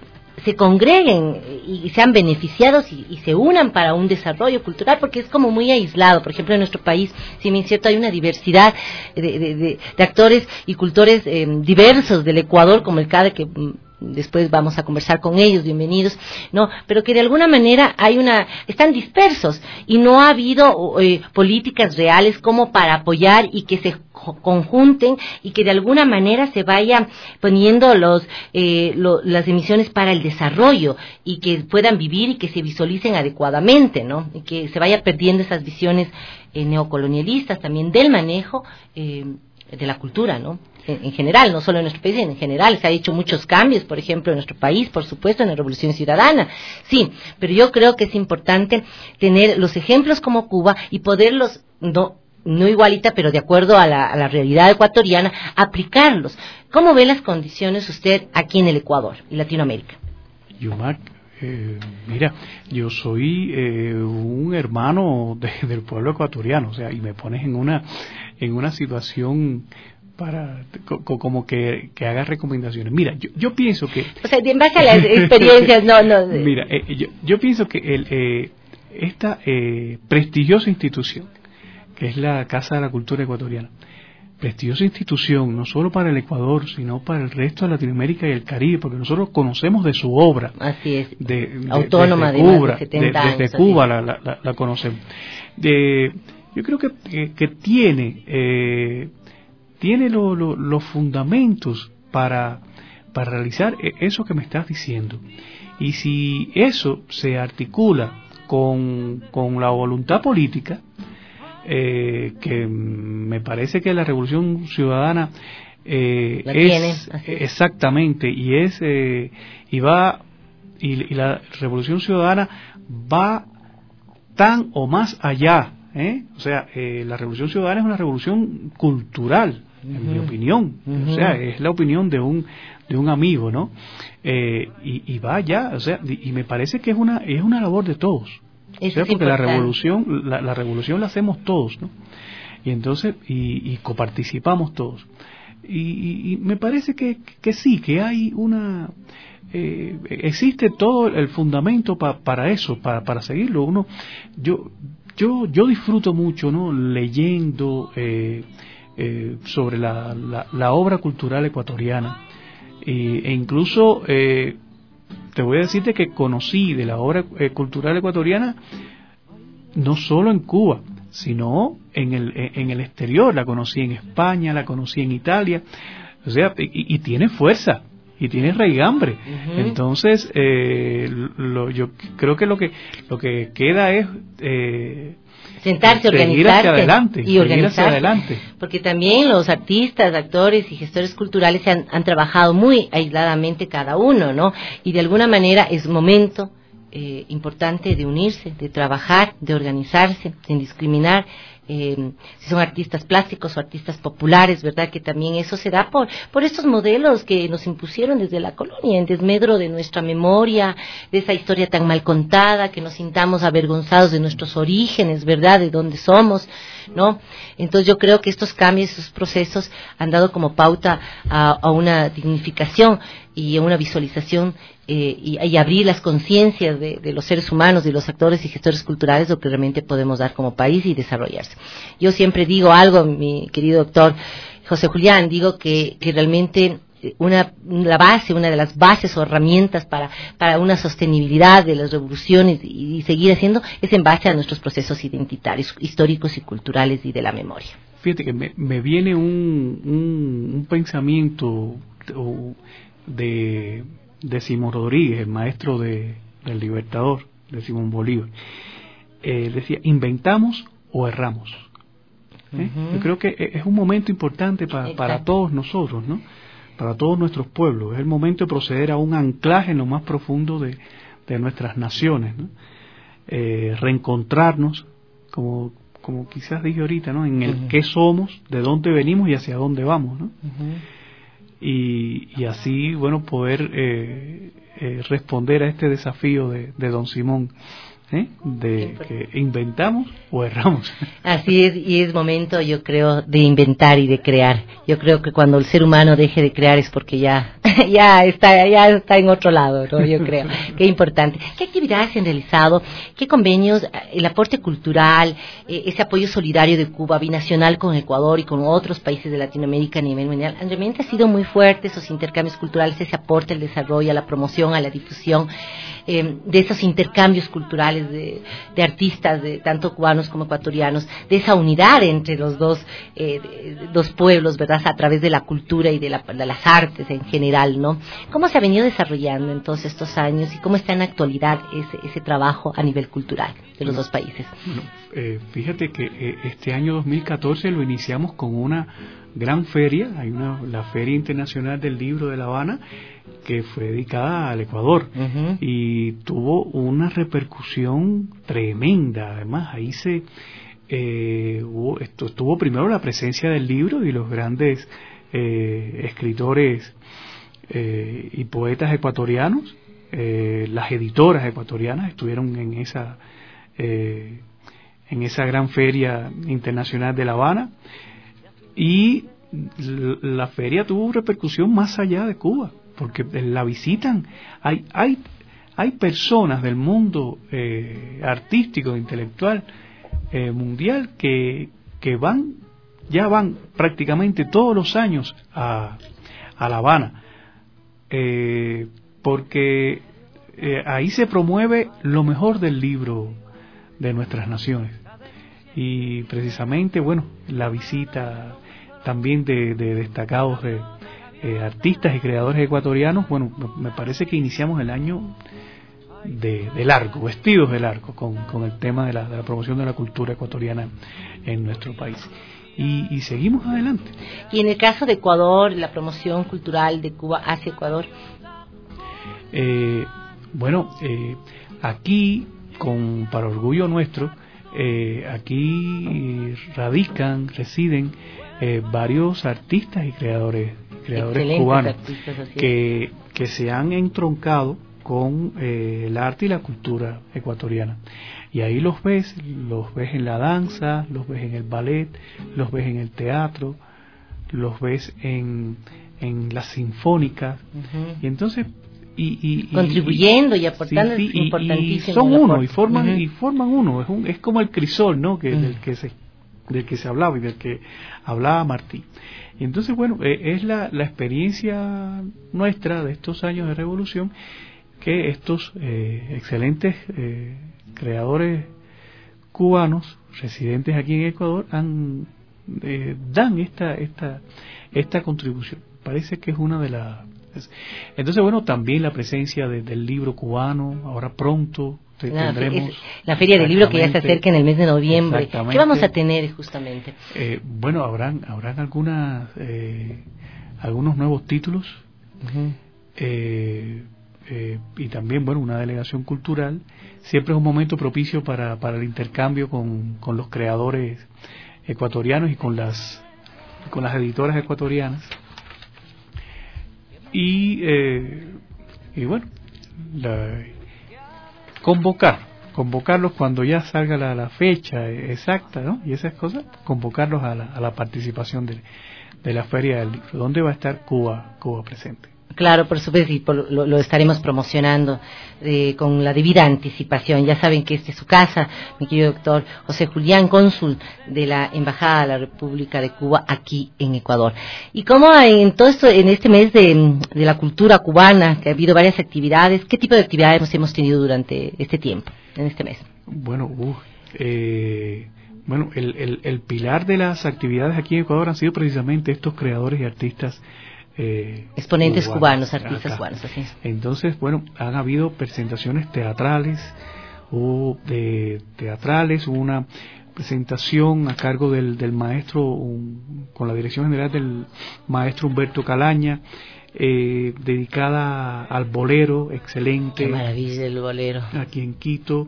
se congreguen y sean beneficiados y, y se unan para un desarrollo cultural? Porque es como muy aislado. Por ejemplo, en nuestro país, si me es cierto, hay una diversidad de, de, de, de actores y cultores eh, diversos del Ecuador, como el C A D E, que después vamos a conversar con ellos, bienvenidos, no, pero que de alguna manera hay una, están dispersos y no ha habido eh, políticas reales como para apoyar y que se conjunten y que de alguna manera se vayan poniendo los eh, lo, las emisiones para el desarrollo y que puedan vivir y que se visualicen adecuadamente, ¿no? Y que se vaya perdiendo esas visiones eh, neocolonialistas también del manejo eh, de la cultura, ¿no? En, en general, no solo en nuestro país, en general se ha hecho muchos cambios, por ejemplo, en nuestro país, por supuesto, en la Revolución Ciudadana, sí, pero yo creo que es importante tener los ejemplos como Cuba y poderlos, no, no igualita, pero de acuerdo a la, a la realidad ecuatoriana, aplicarlos. ¿Cómo ve las condiciones usted aquí en el Ecuador y Latinoamérica? Yumac, eh, mira, yo soy eh, un hermano de, del pueblo ecuatoriano, o sea, y me pones en una, en una situación para co, como que, que haga recomendaciones. Mira, yo, yo pienso que... O sea, en base a las experiencias, no, no... Mira, eh, yo, yo pienso que el, eh, esta eh, prestigiosa institución, que es la Casa de la Cultura Ecuatoriana, prestigiosa institución, no solo para el Ecuador, sino para el resto de Latinoamérica y el Caribe, porque nosotros conocemos de su obra. Así es. De, de, autónoma desde de Cuba, más de setenta de, años. Desde Cuba la, la, la, la conocemos. De, yo creo que, que, que tiene, eh, tiene lo, lo, los fundamentos para, para realizar eso que me estás diciendo. Y si eso se articula con, con la voluntad política, eh, que me parece que la Revolución Ciudadana eh, la es, tiene, exactamente, y es eh, y va y, y la Revolución Ciudadana va tan o más allá, ¿eh? O sea, eh, la Revolución Ciudadana es una revolución cultural, uh-huh. en mi opinión, uh-huh. O sea, es la opinión de un de un amigo, ¿no? Eh, y, y va allá, o sea, y, y me parece que es una es una labor de todos. Eso o sea, porque la revolución la, la revolución la hacemos todos, ¿no? Y entonces y, y coparticipamos todos. Y, y, y me parece que, que sí, que hay una eh, existe todo el fundamento pa, para eso, para para seguirlo. Uno yo yo yo disfruto mucho, ¿no? Leyendo eh, eh, sobre la, la la obra cultural ecuatoriana, e, e incluso eh, te voy a decirte que conocí de la obra eh, cultural ecuatoriana no solo en Cuba, sino en el en el exterior. La conocí en España, la conocí en Italia, o sea, y, y tiene fuerza y tiene raigambre. Uh-huh. Entonces eh, lo, yo creo que lo que lo que queda es eh, sentarse, seguir organizarse hacia adelante, y organizarse, hacia adelante. Porque también los artistas, actores y gestores culturales se han, han trabajado muy aisladamente cada uno, ¿no? Y de alguna manera es momento eh, importante de unirse, de trabajar, de organizarse, sin discriminar. Eh, si son artistas plásticos o artistas populares, ¿verdad? Que también eso se da por, por estos modelos que nos impusieron desde la colonia, en desmedro de nuestra memoria, de esa historia tan mal contada, que nos sintamos avergonzados de nuestros orígenes, ¿verdad? De dónde somos, ¿no? Entonces yo creo que estos cambios, estos procesos han dado como pauta a, a una dignificación y a una visualización eh, y, y abrir las conciencias de, de los seres humanos, de los actores y gestores culturales, lo que realmente podemos dar como país y desarrollarse. Yo siempre digo algo, mi querido doctor José Julián, digo que, que realmente una la base, una de las bases o herramientas para, para una sostenibilidad de las revoluciones y, y seguir haciendo es en base a nuestros procesos identitarios, históricos y culturales y de la memoria. Fíjate que me, me viene un, un, un pensamiento de, de Simón Rodríguez, el maestro de, del Libertador, de Simón Bolívar. Eh, decía, inventamos o erramos. ¿Eh? Uh-huh. Yo creo que es un momento importante pa, para todos nosotros, ¿no? Para todos nuestros pueblos. Es el momento de proceder a un anclaje en lo más profundo de, de nuestras naciones, ¿no? Eh, reencontrarnos, como, como quizás dije ahorita, ¿no? En el uh-huh. qué somos, de dónde venimos y hacia dónde vamos, ¿no? Uh-huh. y, y así, bueno, poder eh, eh, responder a este desafío de, de don Simón. ¿Eh? De que inventamos o erramos. Así es, y es momento, yo creo, de inventar y de crear. Yo creo que cuando el ser humano deje de crear es porque ya ya está ya está en otro lado, ¿no? Yo creo. Qué importante. ¿Qué actividades se han realizado? ¿Qué convenios? El aporte cultural, eh, ese apoyo solidario de Cuba, binacional con Ecuador y con otros países de Latinoamérica a nivel mundial, realmente ha sido muy fuerte esos intercambios culturales, ese aporte al desarrollo, a la promoción, a la difusión eh, de esos intercambios culturales De, de artistas, de tanto cubanos como ecuatorianos, de esa unidad entre los dos eh, dos pueblos, ¿verdad? A través de la cultura y de, la, de las artes en general, ¿no? ¿Cómo se ha venido desarrollando en todos estos años y cómo está en la actualidad ese, ese trabajo a nivel cultural de los bueno, dos países? Bueno, eh, fíjate que eh, este año dos mil catorce lo iniciamos con una gran feria, hay una la Feria Internacional del Libro de La Habana, que fue dedicada al Ecuador, uh-huh. y tuvo una repercusión tremenda. Además, ahí se eh, hubo, esto, estuvo primero la presencia del libro y los grandes eh, escritores eh, y poetas ecuatorianos, eh, las editoras ecuatorianas estuvieron en esa eh, en esa gran Feria Internacional de La Habana, y la feria tuvo repercusión más allá de Cuba, porque la visitan, hay hay hay personas del mundo eh, artístico, intelectual, eh, mundial, que que van ya van prácticamente todos los años a, a La Habana, eh, porque eh, ahí se promueve lo mejor del libro de nuestras naciones. Y precisamente, bueno, la visita también de, de destacados de, eh, artistas y creadores ecuatorianos, bueno, me parece que iniciamos el año de, de largo, vestidos de largo, con, con el tema de la, de la promoción de la cultura ecuatoriana en nuestro país. Y, y seguimos adelante. Y en el caso de Ecuador, la promoción cultural de Cuba hacia Ecuador. Eh, bueno, eh, aquí, con para orgullo nuestro, eh, aquí radican, residen eh, varios artistas y creadores, creadores cubanos que, que se han entroncado con eh, el arte y la cultura ecuatoriana. Y ahí los ves, los ves en la danza, los ves en el ballet, los ves en el teatro, los ves en, en las sinfónicas. Uh-huh. Y entonces y, y, contribuyendo y, y aportando, sí, es sí, importantísimo. Y son uno y forman uh-huh. y forman uno. Es un, es como el crisol, ¿no? Que uh-huh. del que se del que se hablaba y del que hablaba Martí. Y entonces, bueno, eh, es la, la experiencia nuestra de estos años de revolución, que estos eh, excelentes eh, creadores cubanos residentes aquí en Ecuador han, eh, dan esta esta esta contribución. Parece que es una de las... Entonces, bueno, también la presencia de, del libro cubano, ahora pronto la, tendremos... La Feria del Libro que ya se acerca en el mes de noviembre. ¿Qué vamos a tener justamente? Eh, bueno, habrán habrán algunas eh, algunos nuevos títulos, uh-huh. eh, Eh, y también, bueno, una delegación cultural. Siempre es un momento propicio para, para el intercambio con, con los creadores ecuatorianos y con las con las editoras ecuatorianas. Y, eh, y bueno, la, convocar, convocarlos cuando ya salga la, la fecha exacta, ¿no? Y esas cosas, convocarlos a la, a la participación de, de la Feria del Libro, donde va a estar Cuba, Cuba presente. Claro, por supuesto, y por, lo, lo estaremos promocionando eh, con la debida anticipación. Ya saben que esta es su casa, mi querido doctor José Julián, cónsul de la Embajada de la República de Cuba aquí en Ecuador. Y cómo en todo esto, en este mes de, de la cultura cubana, que ha habido varias actividades, ¿qué tipo de actividades hemos tenido durante este tiempo, en este mes? Bueno, uh, eh, bueno, el, el, el pilar de las actividades aquí en Ecuador han sido precisamente estos creadores y artistas. Eh, exponentes cubanos, cubanos artistas acá. cubanos, así es. Entonces, bueno, han habido presentaciones teatrales, hubo de teatrales, hubo una presentación a cargo del, del maestro, un, con la dirección general del maestro Humberto Calaña, eh, dedicada al bolero, excelente. Qué maravilla el bolero. Aquí en Quito.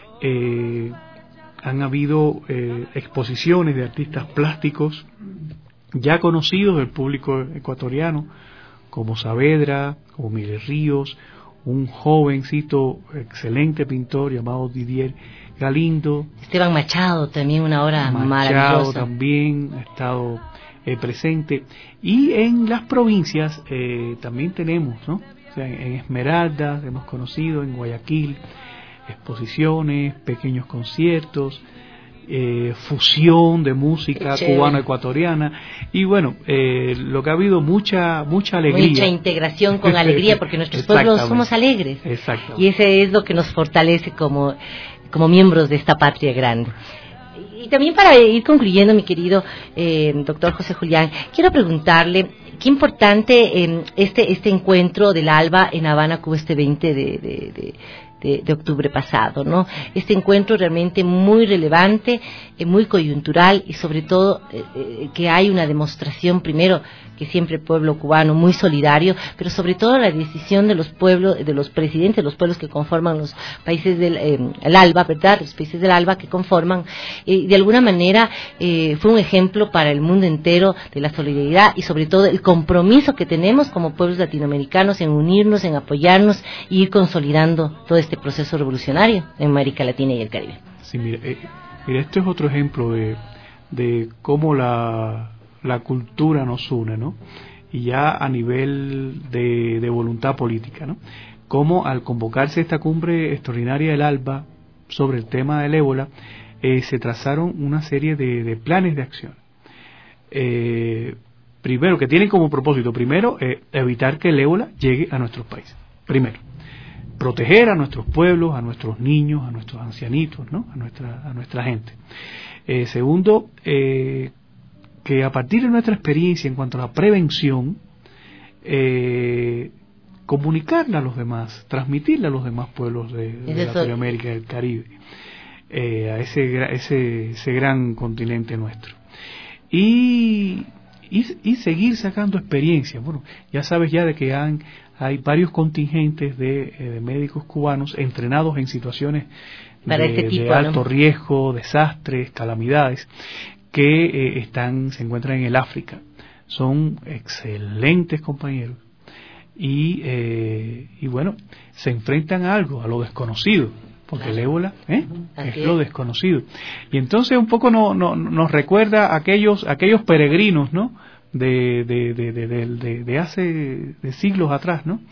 Eh, han habido eh, exposiciones de artistas plásticos ya conocidos del público ecuatoriano, como Saavedra, como Miguel Ríos, un jovencito excelente pintor llamado Didier Galindo. Esteban Machado, también una obra Machado maravillosa. también ha estado eh, presente. Y en las provincias eh, también tenemos, ¿no? O sea, en Esmeralda hemos conocido, en Guayaquil, exposiciones, pequeños conciertos, Eh, fusión de música cubano-ecuatoriana y bueno, eh, lo que ha habido mucha mucha alegría, mucha integración con alegría, porque nuestros pueblos somos alegres y ese es lo que nos fortalece como como miembros de esta patria grande. Y también, para ir concluyendo, mi querido eh, doctor José Julián, quiero preguntarle qué importante eh, este este encuentro del ALBA en Habana, Cuba, este veinte de, de, de De, de octubre pasado, ¿no? Este encuentro realmente muy relevante, eh, muy coyuntural y sobre todo eh, eh, que hay una demostración, primero, que siempre el pueblo cubano muy solidario, pero sobre todo la decisión de los pueblos, de los presidentes de los pueblos que conforman los países del eh, el ALBA, ¿verdad? Los países del ALBA que conforman, eh, de alguna manera eh, fue un ejemplo para el mundo entero de la solidaridad y sobre todo el compromiso que tenemos como pueblos latinoamericanos en unirnos, en apoyarnos y ir consolidando todo este este proceso revolucionario en América Latina y el Caribe. Sí, mira, eh, mira esto es otro ejemplo de, de cómo la, la cultura nos une, ¿no? Y ya a nivel de, de voluntad política, ¿no? Cómo al convocarse esta cumbre extraordinaria del ALBA sobre el tema del ébola, eh, se trazaron una serie de, de planes de acción. eh, primero, que tienen como propósito, primero, eh, evitar que el ébola llegue a nuestros países. Primero, proteger a nuestros pueblos, a nuestros niños, a nuestros ancianitos, ¿no? A nuestra, a nuestra gente. Eh, segundo, eh, que a partir de nuestra experiencia en cuanto a la prevención, eh, comunicarla a los demás, transmitirla a los demás pueblos de, de Latinoamérica y del Caribe, eh, a ese, ese, ese gran continente nuestro. Y, y, y seguir sacando experiencia. Bueno, ya sabes ya de que han, hay varios contingentes de, de médicos cubanos entrenados en situaciones Para de, este tipo, de alto ¿no? riesgo, desastres, calamidades, que eh, están, se encuentran en el África. Son excelentes compañeros y, eh, y bueno, se enfrentan a algo, a lo desconocido, porque claro. el ébola ¿eh? es lo desconocido. Y entonces un poco no, no, nos recuerda a aquellos, aquellos peregrinos, ¿no? de, de, de, de, de, de, de hace de siglos atrás, ¿no?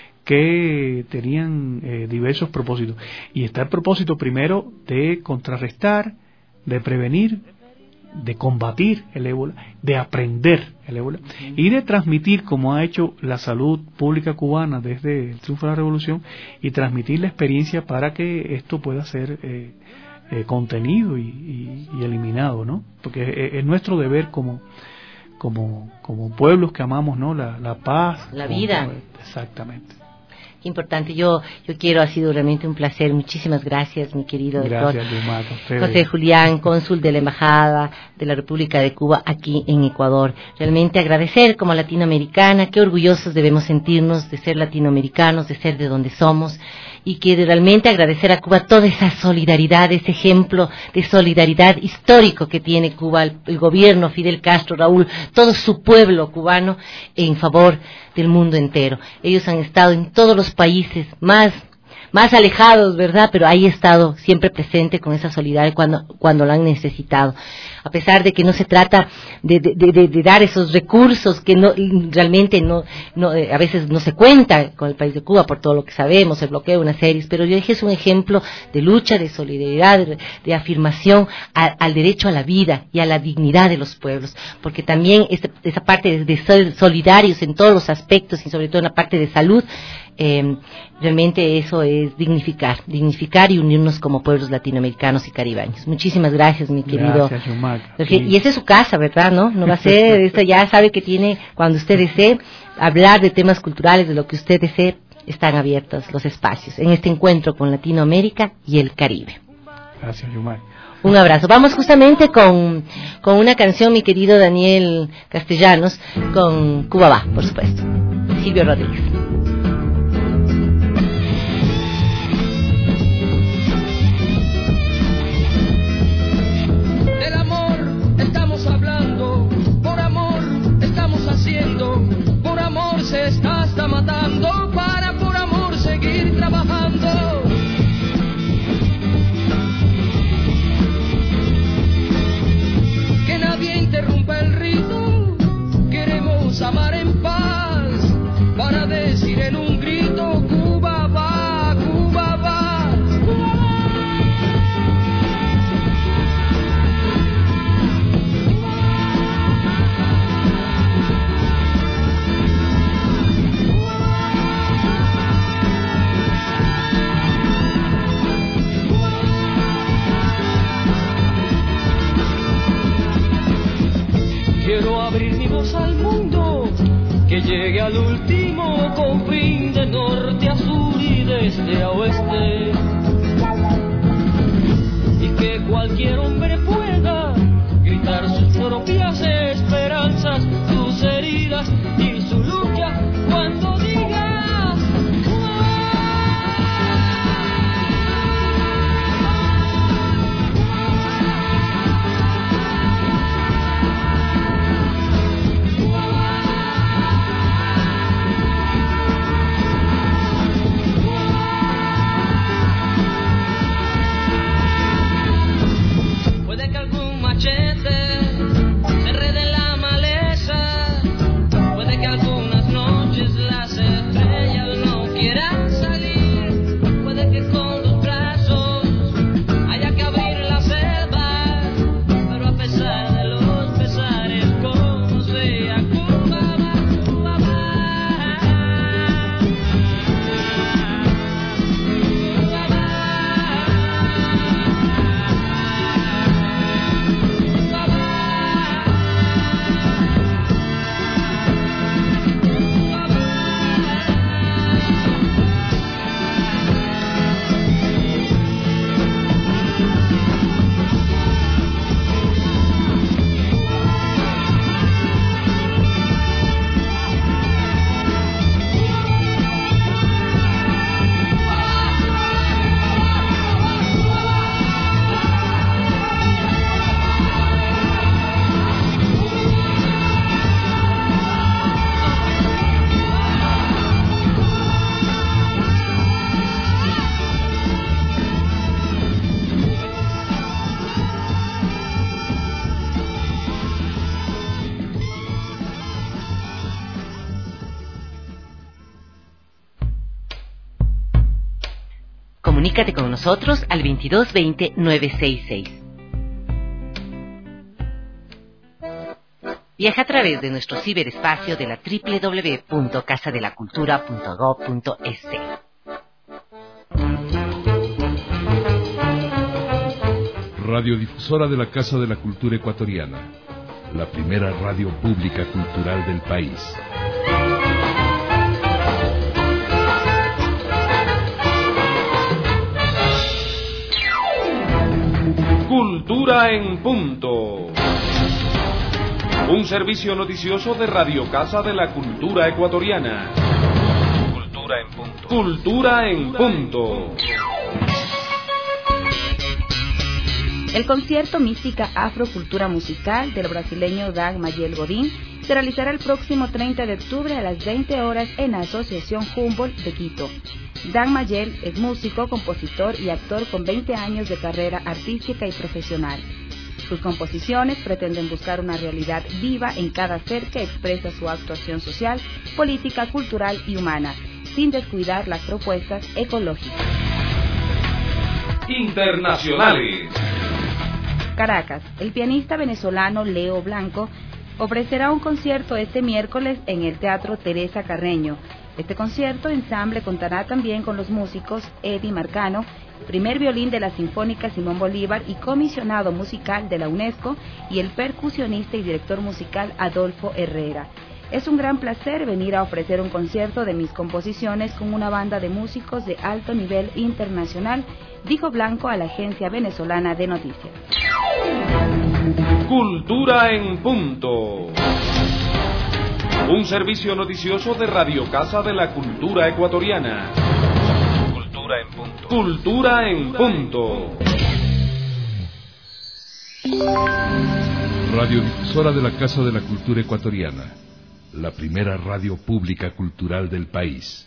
que tenían eh, diversos propósitos. Y está el propósito primero de contrarrestar, de prevenir, de combatir el ébola, de aprender el ébola y de transmitir, como ha hecho la salud pública cubana desde el triunfo de la revolución, y transmitir la experiencia para que esto pueda ser eh, eh, contenido y, y, y eliminado, ¿no? Porque es, es nuestro deber como como como pueblos que amamos, ¿no? La, la paz, la vida. Como, exactamente. Importante. Yo yo quiero, ha sido realmente un placer. Muchísimas gracias, mi querido doctor gracias, José Julián, cónsul de la Embajada de la República de Cuba aquí en Ecuador. Realmente agradecer como latinoamericana, qué orgullosos debemos sentirnos de ser latinoamericanos, de ser de donde somos, y que realmente agradecer a Cuba toda esa solidaridad, ese ejemplo de solidaridad histórico que tiene Cuba, el, el gobierno, Fidel Castro, Raúl, todo su pueblo cubano en favor del mundo entero. Ellos han estado en todos los países más más alejados, ¿verdad? Pero ahí ha estado siempre presente con esa solidaridad cuando cuando lo han necesitado. A pesar de que no se trata de, de, de, de dar esos recursos que no realmente no, no a veces no se cuenta con el país de Cuba por todo lo que sabemos, el bloqueo, unas series, pero yo dije es un ejemplo de lucha, de solidaridad, de, de afirmación a, al derecho a la vida y a la dignidad de los pueblos, porque también esta, esa parte de, de ser solidarios en todos los aspectos y sobre todo en la parte de salud, Eh, realmente eso es dignificar, dignificar y unirnos como pueblos latinoamericanos y caribeños. Muchísimas gracias, mi querido. Gracias, Yumar. Y esa es su casa, ¿verdad? No, no va a ser, esto ya sabe que tiene, cuando usted desee hablar de temas culturales, de lo que usted desee, están abiertos los espacios en este encuentro con Latinoamérica y el Caribe. Gracias, Yumar. Un abrazo. Vamos justamente con, con una canción, mi querido Daniel Castellanos, con Cuba Va, por supuesto. Silvio Rodríguez. Por amor se está hasta matando, para por amor seguir trabajando. Que nadie interrumpa el rito, queremos amar en paz, para decir en un grito, Cuba va, Cuba va, Cuba va. Quiero abrir mi voz al mundo, que llegue al último confín, de norte a sur y de este a oeste, y que cualquier hombre pueda gritar sus propias esperanzas, sus heridas y su lucha cuando diga puede que Comunícate con nosotros al veintidós veinte nueve sesenta y seis. Viaja a través de nuestro ciberespacio de la doble u doble u doble u punto casa de la cultura punto gob punto es. Radiodifusora de la Casa de la Cultura Ecuatoriana, la primera radio pública cultural del país. Cultura en punto. Un servicio noticioso de Radio Casa de la Cultura Ecuatoriana. Cultura en punto. Cultura en punto. El concierto Mística Afrocultura Musical del brasileño Dag Mayel Godín se realizará el próximo treinta de octubre a las veinte horas en la Asociación Humboldt de Quito. Dag Mayel es músico, compositor y actor con veinte años de carrera artística y profesional. Sus composiciones pretenden buscar una realidad viva en cada ser que expresa su actuación social, política, cultural y humana, sin descuidar las propuestas ecológicas. Internacionales. Caracas, el pianista venezolano Leo Blanco ofrecerá un concierto este miércoles en el Teatro Teresa Carreño. Este concierto ensamble contará también con los músicos Eddie Marcano, primer violín de la Sinfónica Simón Bolívar y comisionado musical de la UNESCO, y el percusionista y director musical Adolfo Herrera. Es un gran placer venir a ofrecer un concierto de mis composiciones con una banda de músicos de alto nivel internacional, dijo Blanco a la agencia venezolana de noticias. Cultura en punto. Un servicio noticioso de Radio Casa de la Cultura Ecuatoriana. Cultura en punto. Cultura en punto. Radiodifusora de la Casa de la Cultura Ecuatoriana, la primera radio pública cultural del país.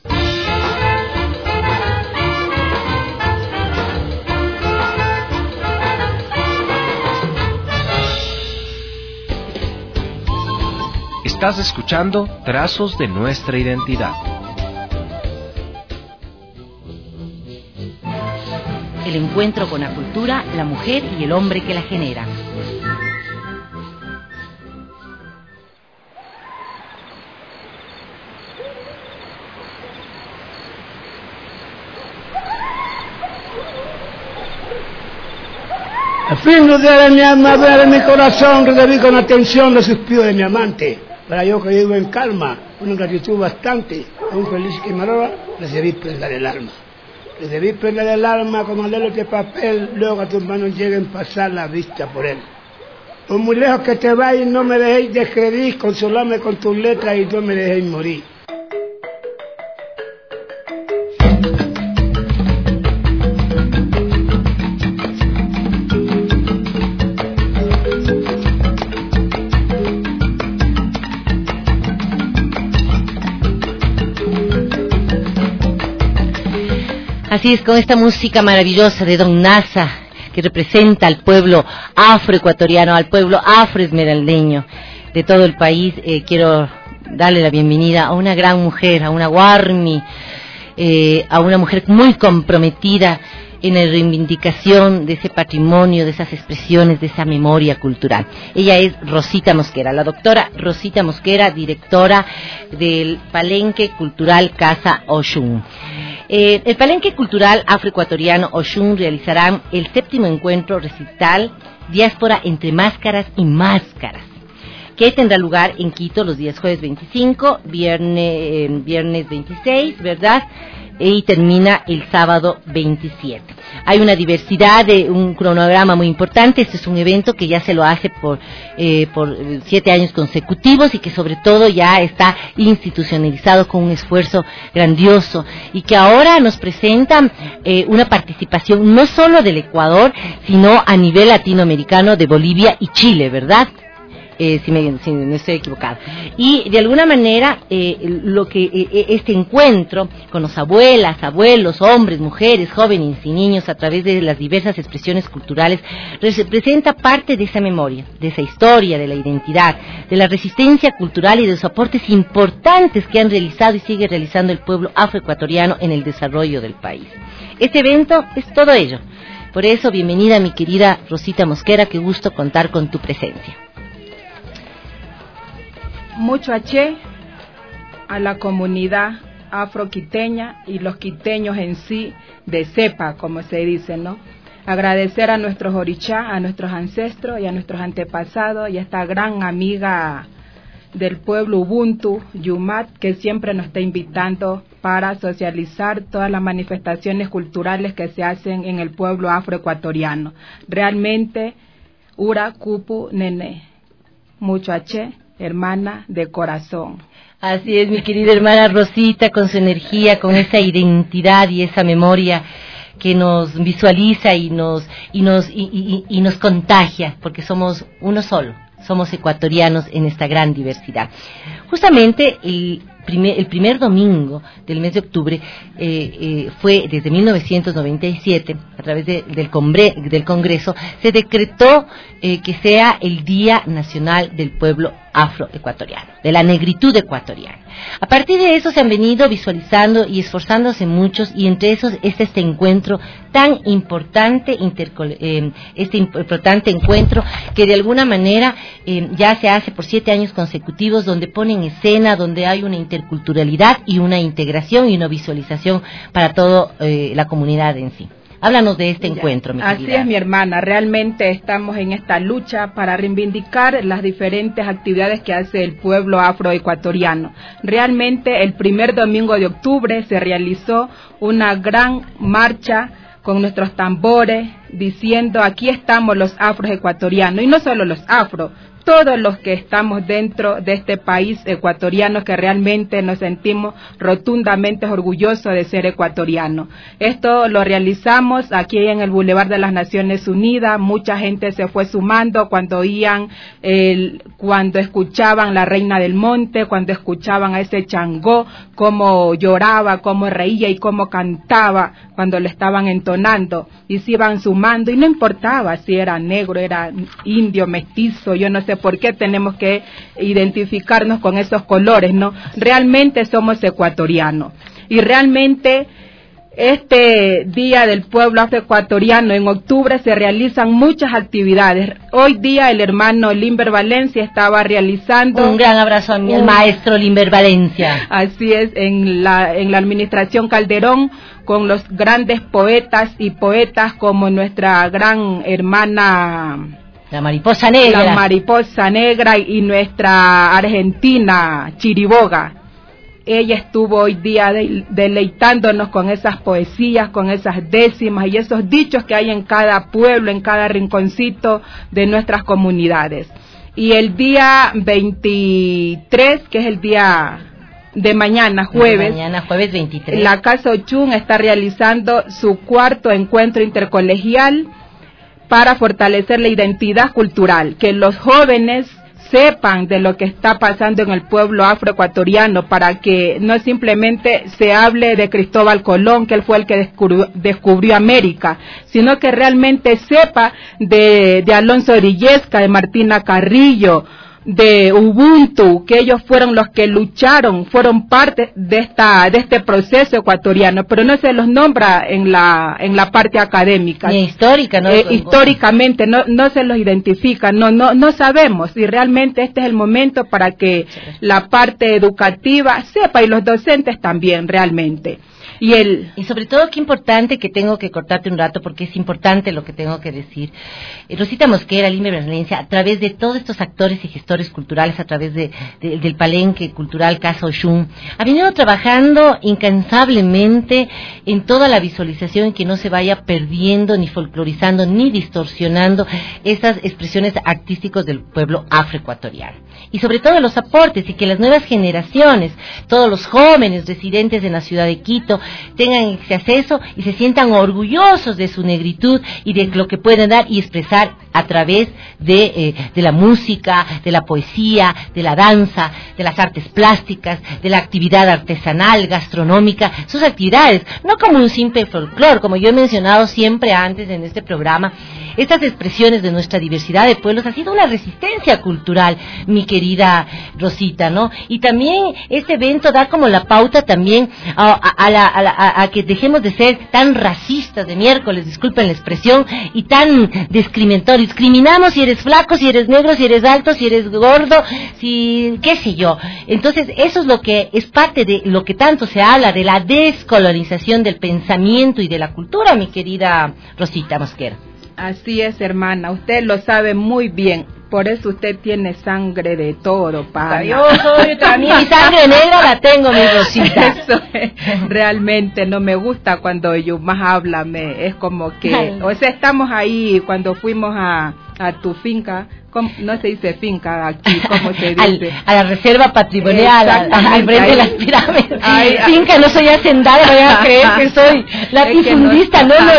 Estás escuchando Trazos de Nuestra Identidad. El encuentro con la cultura, la mujer y el hombre que la genera. Al fin no de mi alma, ver mi corazón, recibí con atención los suspiros de mi amante. Para yo que vivo en calma, con una gratitud bastante, aún feliz que me roba, recibí perder el alma. Recibí perder el alma como alelo de papel, luego a tus manos lleguen pasar la vista por él. Por muy lejos que te vayas, no me dejéis de escribir, consolarme con tus letras y no me dejéis morir. Así es, con esta música maravillosa de Don Nasa, que representa al pueblo afroecuatoriano, al pueblo afroesmeraldeño de todo el país, eh, quiero darle la bienvenida a una gran mujer, a una Guarmi, eh, a una mujer muy comprometida en la reivindicación de ese patrimonio, de esas expresiones, de esa memoria cultural. Ella es Rosita Mosquera, la doctora Rosita Mosquera, directora del Palenque Cultural Casa Oshun. Eh, el Palenque Cultural Afroecuatoriano Oshun realizará el séptimo encuentro recital Diáspora entre Máscaras y Máscaras, que tendrá lugar en Quito los días jueves veinticinco, viernes, eh, viernes veintiséis, ¿verdad? Y termina el sábado veintisiete. Hay una diversidad de un cronograma muy importante. Este es un evento que ya se lo hace por eh, por siete años consecutivos y que sobre todo ya está institucionalizado con un esfuerzo grandioso y que ahora nos presenta eh, una participación no solo del Ecuador, sino a nivel latinoamericano de Bolivia y Chile, ¿verdad? eh, si, me, si no estoy equivocada. Y de alguna manera, eh, lo que eh, este encuentro con los abuelas, abuelos, hombres, mujeres, jóvenes y niños a través de las diversas expresiones culturales representa parte de esa memoria, de esa historia, de la identidad, de la resistencia cultural y de los aportes importantes que han realizado y sigue realizando el pueblo afroecuatoriano en el desarrollo del país. Este evento es todo ello. Por eso, bienvenida mi querida Rosita Mosquera, qué gusto contar con tu presencia. Mucho aché a la comunidad afroquiteña y los quiteños en sí de cepa, como se dice, ¿no? Agradecer a nuestros orichá, a nuestros ancestros y a nuestros antepasados y a esta gran amiga del pueblo Ubuntu, Yumat, que siempre nos está invitando para socializar todas las manifestaciones culturales que se hacen en el pueblo afroecuatoriano. Realmente, Ura Kupu Nene, mucho aché, hermana de corazón. Así es, mi querida hermana Rosita, con su energía, con esa identidad y esa memoria que nos visualiza y nos y nos y, y, y nos contagia, porque somos uno solo, somos ecuatorianos en esta gran diversidad. Justamente el primer, el primer domingo del mes de octubre eh, eh, fue desde mil novecientos noventa y siete, a través de, del, Congre, del Congreso, se decretó eh, que sea el Día Nacional del Pueblo Afroecuatoriano, de la negritud ecuatoriana. A partir de eso se han venido visualizando y esforzándose muchos, y entre esos es este encuentro tan importante, eh, este importante encuentro que de alguna manera eh, ya se hace por siete años consecutivos, donde pone en escena, donde hay una interculturalidad y una integración y una visualización para toda eh, la comunidad en sí. Háblanos de este encuentro, mi querida. Así es, mi hermana. Realmente estamos en esta lucha para reivindicar las diferentes actividades que hace el pueblo afroecuatoriano. Realmente el primer domingo de octubre se realizó una gran marcha con nuestros tambores, diciendo aquí estamos los afroecuatorianos, y no solo los afro, todos los que estamos dentro de este país ecuatoriano, que realmente nos sentimos rotundamente orgullosos de ser ecuatorianos. Esto lo realizamos aquí en el Boulevard de las Naciones Unidas. Mucha gente se fue sumando cuando oían, el, cuando escuchaban la Reina del Monte, cuando escuchaban a ese Changó, cómo lloraba, cómo reía y cómo cantaba cuando le estaban entonando, y se iban sumando, y no importaba si era negro, era indio, mestizo, yo no sé por qué tenemos que identificarnos con esos colores, ¿no? Realmente somos ecuatorianos, y realmente este Día del Pueblo Afroecuatoriano en octubre se realizan muchas actividades. Hoy día el hermano Limber Valencia estaba realizando... Un gran abrazo a mi un... maestro Limber Valencia. Así es, en la, en la administración Calderón, con los grandes poetas y poetas como nuestra gran hermana... La Mariposa Negra. La Mariposa Negra y nuestra argentina Chiriboga. Ella estuvo hoy día de, deleitándonos con esas poesías, con esas décimas y esos dichos que hay en cada pueblo, en cada rinconcito de nuestras comunidades. Y el día veintitrés, que es el día de mañana, jueves, de mañana, jueves veintitrés, la Casa Ochun está realizando su cuarto encuentro intercolegial para fortalecer la identidad cultural, que los jóvenes sepan de lo que está pasando en el pueblo afroecuatoriano, para que no simplemente se hable de Cristóbal Colón, que él fue el que descubrió, descubrió América, sino que realmente sepa de, de Alonso Orillesca, de Martina Carrillo, de Ubuntu, que ellos fueron los que lucharon, fueron parte de esta de este proceso ecuatoriano, pero no se los nombra en la en la parte académica, ni histórica, no eh, históricamente no no se los identifica, no no no sabemos, y realmente este es el momento para que la parte educativa sepa, y los docentes también realmente. Y el y sobre todo qué importante, que tengo que cortarte un rato porque es importante lo que tengo que decir. Eh, Rosita Mosquera, Limber Valencia, a través de todos estos actores y gestores culturales, a través de, de del Palenque Cultural Casa Oshun, ha venido trabajando incansablemente en toda la visualización, y que no se vaya perdiendo, ni folclorizando, ni distorsionando esas expresiones artísticas del pueblo afroecuatoriano. Y sobre todo los aportes, y que las nuevas generaciones, todos los jóvenes residentes en la ciudad de Quito, tengan ese acceso y se sientan orgullosos de su negritud y de lo que pueden dar y expresar a través de, eh, de la música, de la poesía, de la danza, de las artes plásticas, de la actividad artesanal, gastronómica, sus actividades, no como un simple folclore, como yo he mencionado siempre antes en este programa. Estas expresiones de nuestra diversidad de pueblos ha sido una resistencia cultural, mi querida Rosita, ¿no? Y también este evento da como la pauta también a, a, a, la, a, la, a, a que dejemos de ser tan racistas de miércoles, disculpen la expresión, y tan discriminatorios. Discriminamos si eres flaco, si eres negro, si eres alto, si eres gordo, si qué sé yo. Entonces, eso es lo que es parte de lo que tanto se habla, de la descolonización del pensamiento y de la cultura, mi querida Rosita Mosquera. Así es, hermana, usted lo sabe muy bien, por eso usted tiene sangre de toro, pana. Yo soy también, mi sangre negra la tengo, mi Rosita. Eso es, realmente no me gusta cuando Yumas habla, me, es como que, Ay. o sea, estamos ahí cuando fuimos a, a tu finca, ¿cómo? No se dice finca aquí, ¿cómo se dice? Al, a la reserva patrimonial, al frente de las pirámides. Ay, finca, no soy hacendada, voy a creer que soy latifundista, no, no,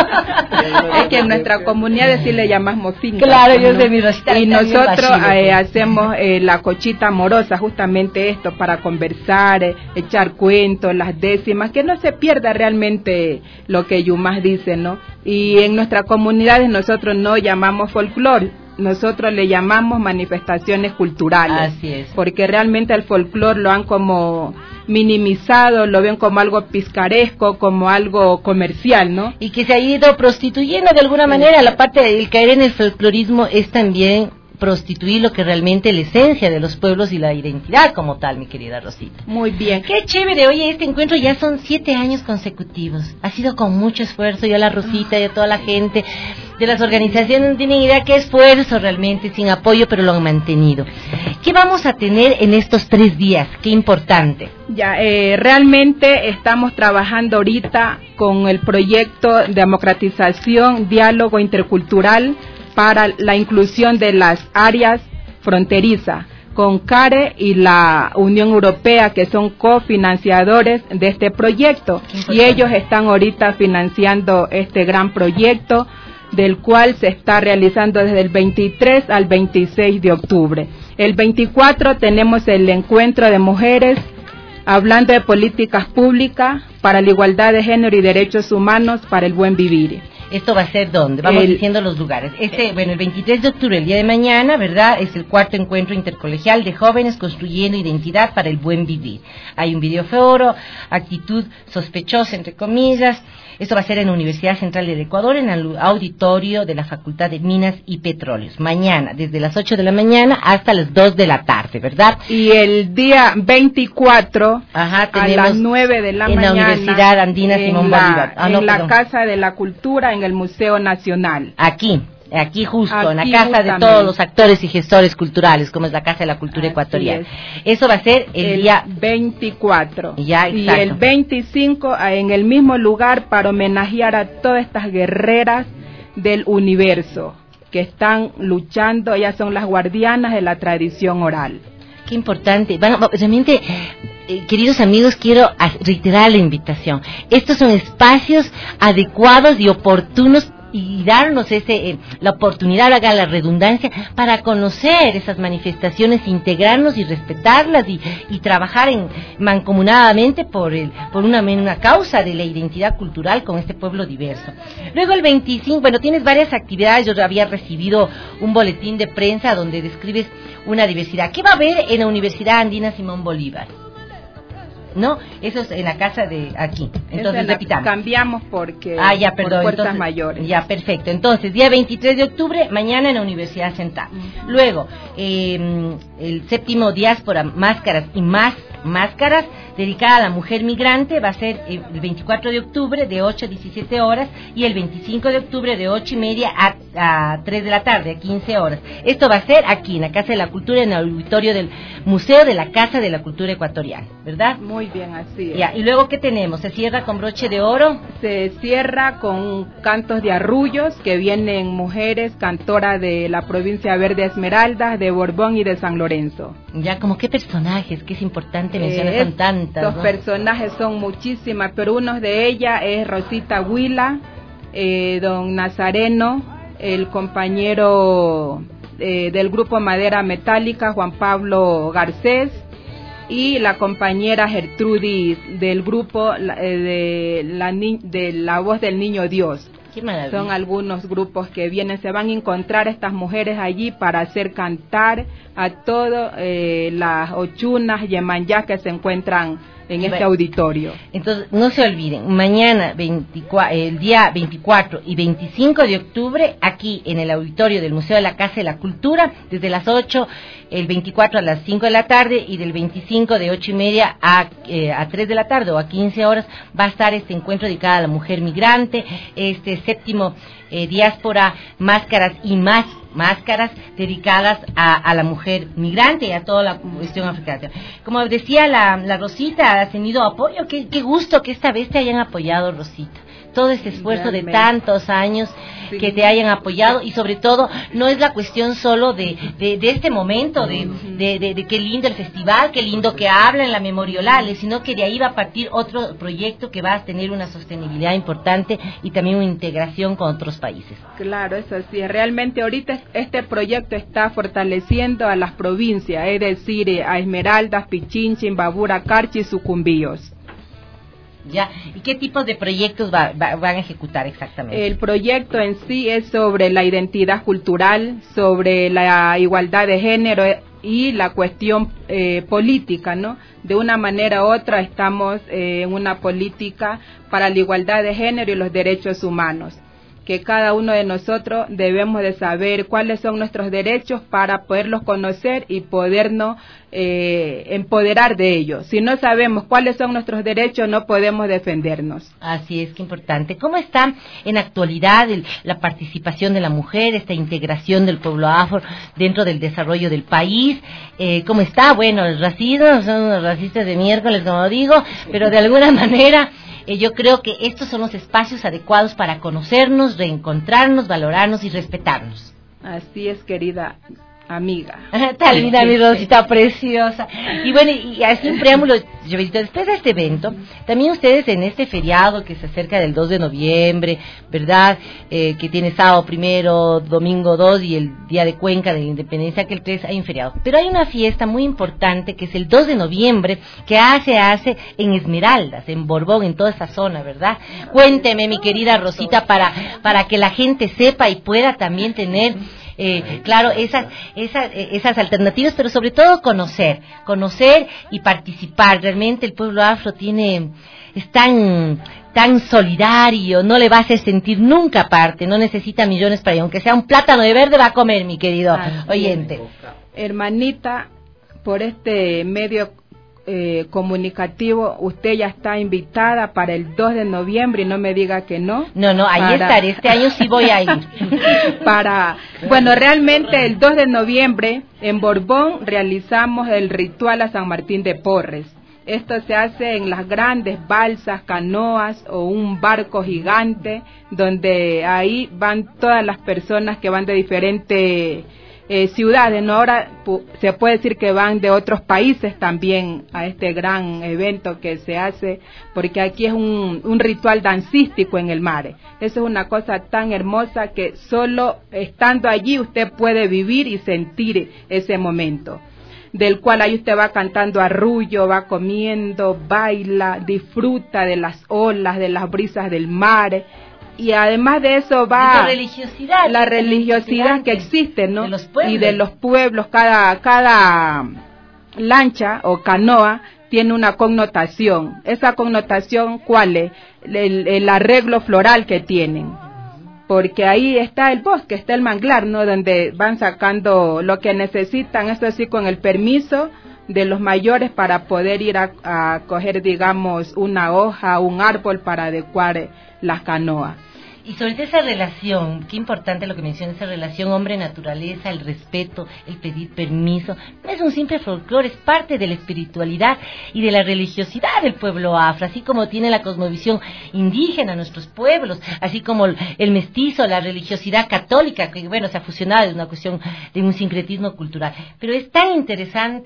no. Es que en nuestra comunidad sí le llamamos finca. Claro, yo sé, mi Rosita. Y nosotros eh, hacemos eh, la cochita amorosa, justamente esto, para conversar, eh, echar cuentos, las décimas, que no se pierda realmente lo que Yumas dice, ¿no? Y en nuestras comunidades nosotros no llamamos folclore, nosotros le llamamos manifestaciones culturales. Así es. Porque realmente el folclore lo han como minimizado, lo ven como algo picaresco, como algo comercial, ¿no? Y que se ha ido prostituyendo de alguna manera. La parte del caer en el folclorismo es también prostituir lo que realmente es la esencia de los pueblos y la identidad como tal, mi querida Rosita. Muy bien. Qué chévere, oye, este encuentro ya son siete años consecutivos. Ha sido con mucho esfuerzo, y a la Rosita y a toda la gente de las organizaciones no tienen idea qué esfuerzo realmente, sin apoyo, pero lo han mantenido. ¿Qué vamos a tener en estos tres días? Qué importante. Ya, eh, realmente estamos trabajando ahorita con el proyecto Democratización, Diálogo Intercultural para la inclusión de las áreas fronterizas, con CARE y la Unión Europea, que son cofinanciadores de este proyecto, y ellos están ahorita financiando este gran proyecto, del cual se está realizando desde el veintitrés al veintiséis de octubre. El veinticuatro tenemos el encuentro de mujeres hablando de políticas públicas para la igualdad de género y derechos humanos para el buen vivir. ¿Esto va a ser dónde? Vamos el, diciendo los lugares. Este, bueno, el veintitrés de octubre, el día de mañana, ¿verdad? Es el cuarto encuentro intercolegial de jóvenes construyendo identidad para el buen vivir. Hay un videoforo, actitud sospechosa, entre comillas. Esto va a ser en la Universidad Central del Ecuador, en el auditorio de la Facultad de Minas y Petróleos. Mañana, desde las ocho de la mañana hasta las dos de la tarde, ¿verdad? Y el día veinticuatro, Ajá, a las nueve de la en mañana, en la Universidad Andina Simón la, Bolívar. Ah, no, en la perdón. Casa de la Cultura, en el Museo Nacional. Aquí. Aquí justo, Aquí en la casa justamente. de todos los actores y gestores culturales, como es la Casa de la Cultura Así Ecuatoriana. Es. Eso va a ser el, el día veinticuatro. Ya, y exacto. el veinticinco en el mismo lugar para homenajear a todas estas guerreras del universo que están luchando, ellas son las guardianas de la tradición oral. Qué importante. Bueno, realmente, eh, queridos amigos, quiero reiterar la invitación. Estos son espacios adecuados y oportunos y darnos ese eh, la oportunidad, haga la redundancia, para conocer esas manifestaciones, integrarnos y respetarlas y, y trabajar en mancomunadamente por el por una, una causa de la identidad cultural con este pueblo diverso. Luego el veinticinco, bueno, tienes varias actividades. Yo había recibido un boletín de prensa donde describes una diversidad. ¿Qué va a haber en la Universidad Andina Simón Bolívar? No, eso es en la casa de aquí. Entonces la, repitamos. Cambiamos porque ah, ya, perdón, por fuerzas entonces, mayores. Ya, perfecto. Entonces, día veintitrés de octubre, mañana en la Universidad Central. Uh-huh. Luego, eh, el séptimo Diáspora, Máscaras y Más Máscaras, dedicada a la mujer migrante, va a ser el veinticuatro de octubre de ocho a diecisiete horas y el veinticinco de octubre de ocho y media a, a tres de la tarde, a quince horas. Esto va a ser aquí, en la Casa de la Cultura, en el auditorio del Museo de la Casa de la Cultura Ecuatoriana, ¿verdad? Muy bien, así es. Ya, y luego, ¿qué tenemos? ¿Se cierra con broche de oro? Se cierra con cantos de arrullos, que vienen mujeres cantoras de la provincia Verde Esmeraldas, de Borbón y de San Lorenzo. Ya, como qué personajes, que es importante mencionar, eh, son tantas. Los ¿no? personajes son muchísimas, pero uno de ellas es Rosita Huila, eh, don Nazareno, el compañero eh, del grupo Madera Metálica, Juan Pablo Garcés, y la compañera Gertrudis del grupo eh, de, la ni de La Voz del Niño Dios. Qué maravilla. Son algunos grupos que vienen, se van a encontrar estas mujeres allí para hacer cantar a todas eh, las ochunas yemanyás que se encuentran en este bueno, auditorio. Entonces, no se olviden, mañana veinticuatro, el día veinticuatro y veinticinco de octubre, aquí en el auditorio del Museo de la Casa de la Cultura, desde las ocho, el veinticuatro a las cinco de la tarde y del veinticinco de ocho y media a, eh, a tres de la tarde o a quince horas, va a estar este encuentro dedicado a la mujer migrante, este séptimo eh, diáspora, máscaras y más máscaras dedicadas a, a la mujer migrante y a toda la cuestión africana. Como decía la, la Rosita, has tenido apoyo, qué, qué gusto que esta vez te hayan apoyado, Rosita. Todo ese esfuerzo Realmente. de tantos años sí. que te hayan apoyado, y sobre todo no es la cuestión solo de, de, de este momento, de, de, de, de qué lindo el festival, qué lindo que hablan la memoriolales, sino que de ahí va a partir otro proyecto que va a tener una sostenibilidad importante y también una integración con otros países. Claro, eso sí, realmente ahorita este proyecto está fortaleciendo a las provincias, es decir, a Esmeraldas, Pichincha, Imbabura, Carchi y Sucumbíos. Ya, ¿y qué tipos de proyectos va, va, van a ejecutar exactamente? El proyecto en sí es sobre la identidad cultural, sobre la igualdad de género y la cuestión eh, política, ¿no? De una manera u otra estamos eh, en una política para la igualdad de género y los derechos humanos, que cada uno de nosotros debemos de saber cuáles son nuestros derechos para poderlos conocer y podernos eh, empoderar de ellos. Si no sabemos cuáles son nuestros derechos, no podemos defendernos. Así es, que importante. ¿Cómo está en actualidad el, la participación de la mujer, esta integración del pueblo afro dentro del desarrollo del país? Eh, ¿Cómo está? Bueno, el racismo, son los racistas de miércoles, como digo, pero de alguna manera Eh, yo creo que estos son los espacios adecuados para conocernos, reencontrarnos, valorarnos y respetarnos. Así es, querida amiga. Tal linda, mi Rosita preciosa. Y bueno, y así un preámbulo, después de este evento, también ustedes en este feriado que se acerca del dos de noviembre, ¿verdad? Eh, que tiene sábado primero, domingo dos y el día de Cuenca de la Independencia, que el tres hay un feriado. Pero hay una fiesta muy importante que es el dos de noviembre, que hace, hace en Esmeraldas, en Borbón, en toda esa zona, ¿verdad? Cuénteme, mi querida Rosita, para, para que la gente sepa y pueda también tener Eh, claro, esas, esas, esas alternativas, pero sobre todo conocer, conocer y participar. Realmente el pueblo afro tiene, es tan, tan solidario, no le va a hacer sentir nunca aparte, no necesita millones para ir, aunque sea un plátano de verde va a comer, mi querido Así oyente. Es. Hermanita, por este medio Eh, comunicativo, usted ya está invitada para el dos de noviembre y no me diga que no. No, no, ahí para... estaré, este año sí voy a ir. para, bueno, realmente el dos de noviembre en Borbón realizamos el ritual a San Martín de Porres. Esto se hace en las grandes balsas, canoas o un barco gigante, donde ahí van todas las personas que van de diferentes Eh, ciudades, ¿no? Ahora se puede decir que van de otros países también a este gran evento que se hace, porque aquí es un, un ritual dancístico en el mar. Eso es una cosa tan hermosa que solo estando allí usted puede vivir y sentir ese momento, del cual ahí usted va cantando arrullo, va comiendo, baila, disfruta de las olas, de las brisas del mar. Y además de eso va la religiosidad, la religiosidad que existe, ¿no? De los pueblos. Y de los pueblos, cada, cada lancha o canoa tiene una connotación. Esa connotación, ¿cuál es? El, el arreglo floral que tienen. Porque ahí está el bosque, está el manglar, ¿no? Donde van sacando lo que necesitan, eso sí, con el permiso de los mayores para poder ir a, a coger, digamos, una hoja, un árbol para adecuar las canoas. Y sobre esa relación, qué importante lo que menciona, esa relación hombre-naturaleza, el respeto, el pedir permiso, no es un simple folclore, es parte de la espiritualidad y de la religiosidad del pueblo afro, así como tiene la cosmovisión indígena nuestros pueblos, así como el mestizo, la religiosidad católica, que bueno, se ha fusionado, es una cuestión de un sincretismo cultural. Pero es tan interesante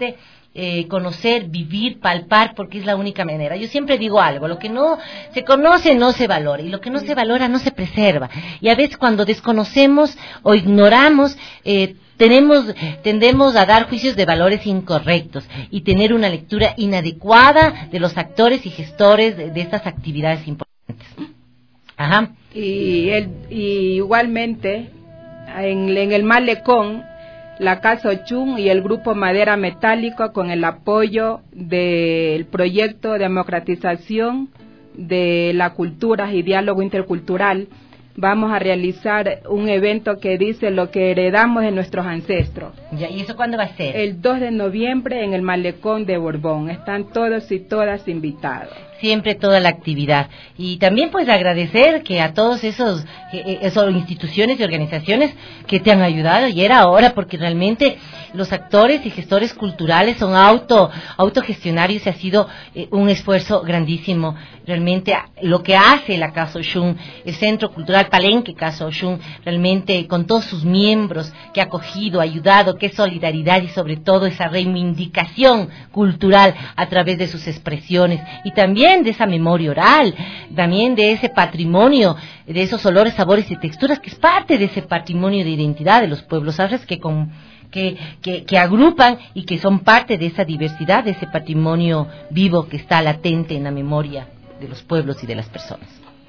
eh, conocer, vivir, palpar, porque es la única manera. Yo siempre digo algo, lo que no se conoce no se valora, y lo que no se valora no se preserva. Y a veces cuando desconocemos o ignoramos, eh, tenemos, tendemos a dar juicios de valores incorrectos y tener una lectura inadecuada de los actores y gestores de, de estas actividades importantes. Ajá. Y, el, y igualmente, en, en el Malecón, la Casa Ochun y el Grupo Madera Metálico, con el apoyo del proyecto de democratización de la cultura y diálogo intercultural, vamos a realizar un evento que dice lo que heredamos de nuestros ancestros. Ya, ¿y eso cuándo va a ser? El dos de noviembre en el Malecón de Borbón. Están todos y todas invitados. Siempre toda la actividad. Y también pues agradecer que a todos esos, eh, esos instituciones y organizaciones que te han ayudado, y era ahora, porque realmente los actores y gestores culturales son auto autogestionarios y ha sido eh, un esfuerzo grandísimo. Realmente lo que hace la Casa Ochun, el Centro Cultural Palenque Casa Ochun, realmente con todos sus miembros que ha acogido, ayudado, que es solidaridad y sobre todo esa reivindicación cultural a través de sus expresiones, y también de esa memoria oral, también de ese patrimonio, de esos olores, sabores y texturas, que es parte de ese patrimonio de identidad de los pueblos afros que, con, que, que, que agrupan y que son parte de esa diversidad, de ese patrimonio vivo que está latente en la memoria de los pueblos y de las personas.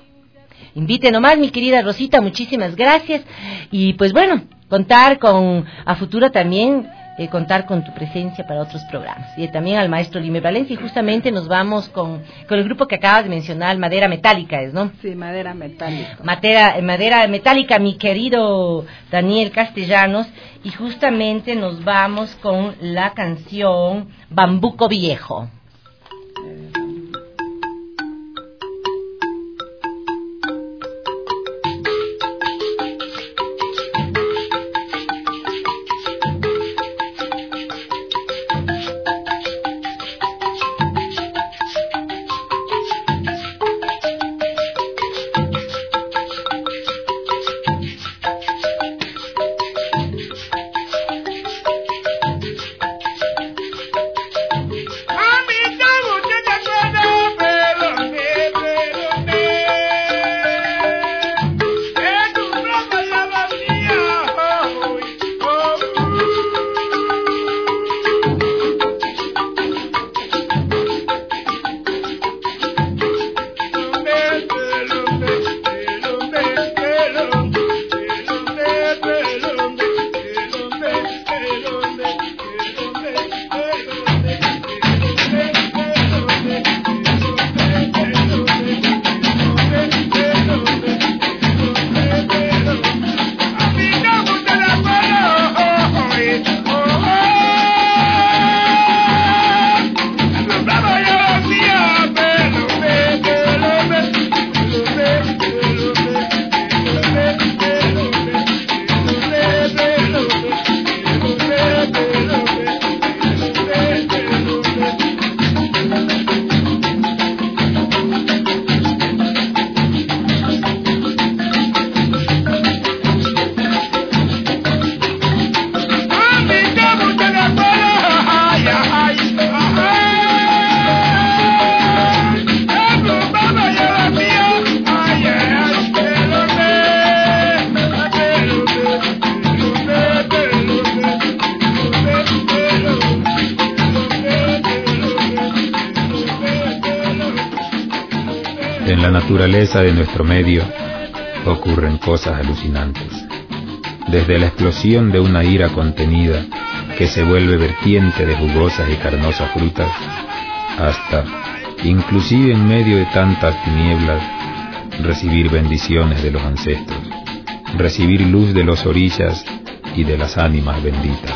Invite nomás, mi querida Rosita, muchísimas gracias, y pues bueno, contar con, a futuro también, Eh, contar con tu presencia para otros programas, y también al maestro Lime Valencia. Y justamente nos vamos con, con el grupo que acabas de mencionar, Madera Metálica, ¿es, no? Sí, Madera Metálica. Madera, Madera Metálica, mi querido Daniel Castellanos, y justamente nos vamos con la canción Bambuco Viejo. En la naturaleza de nuestro medio ocurren cosas alucinantes. Desde la explosión de una ira contenida que se vuelve vertiente de jugosas y carnosas frutas, hasta, inclusive en medio de tantas tinieblas, recibir bendiciones de los ancestros, recibir luz de los orillas y de las ánimas benditas.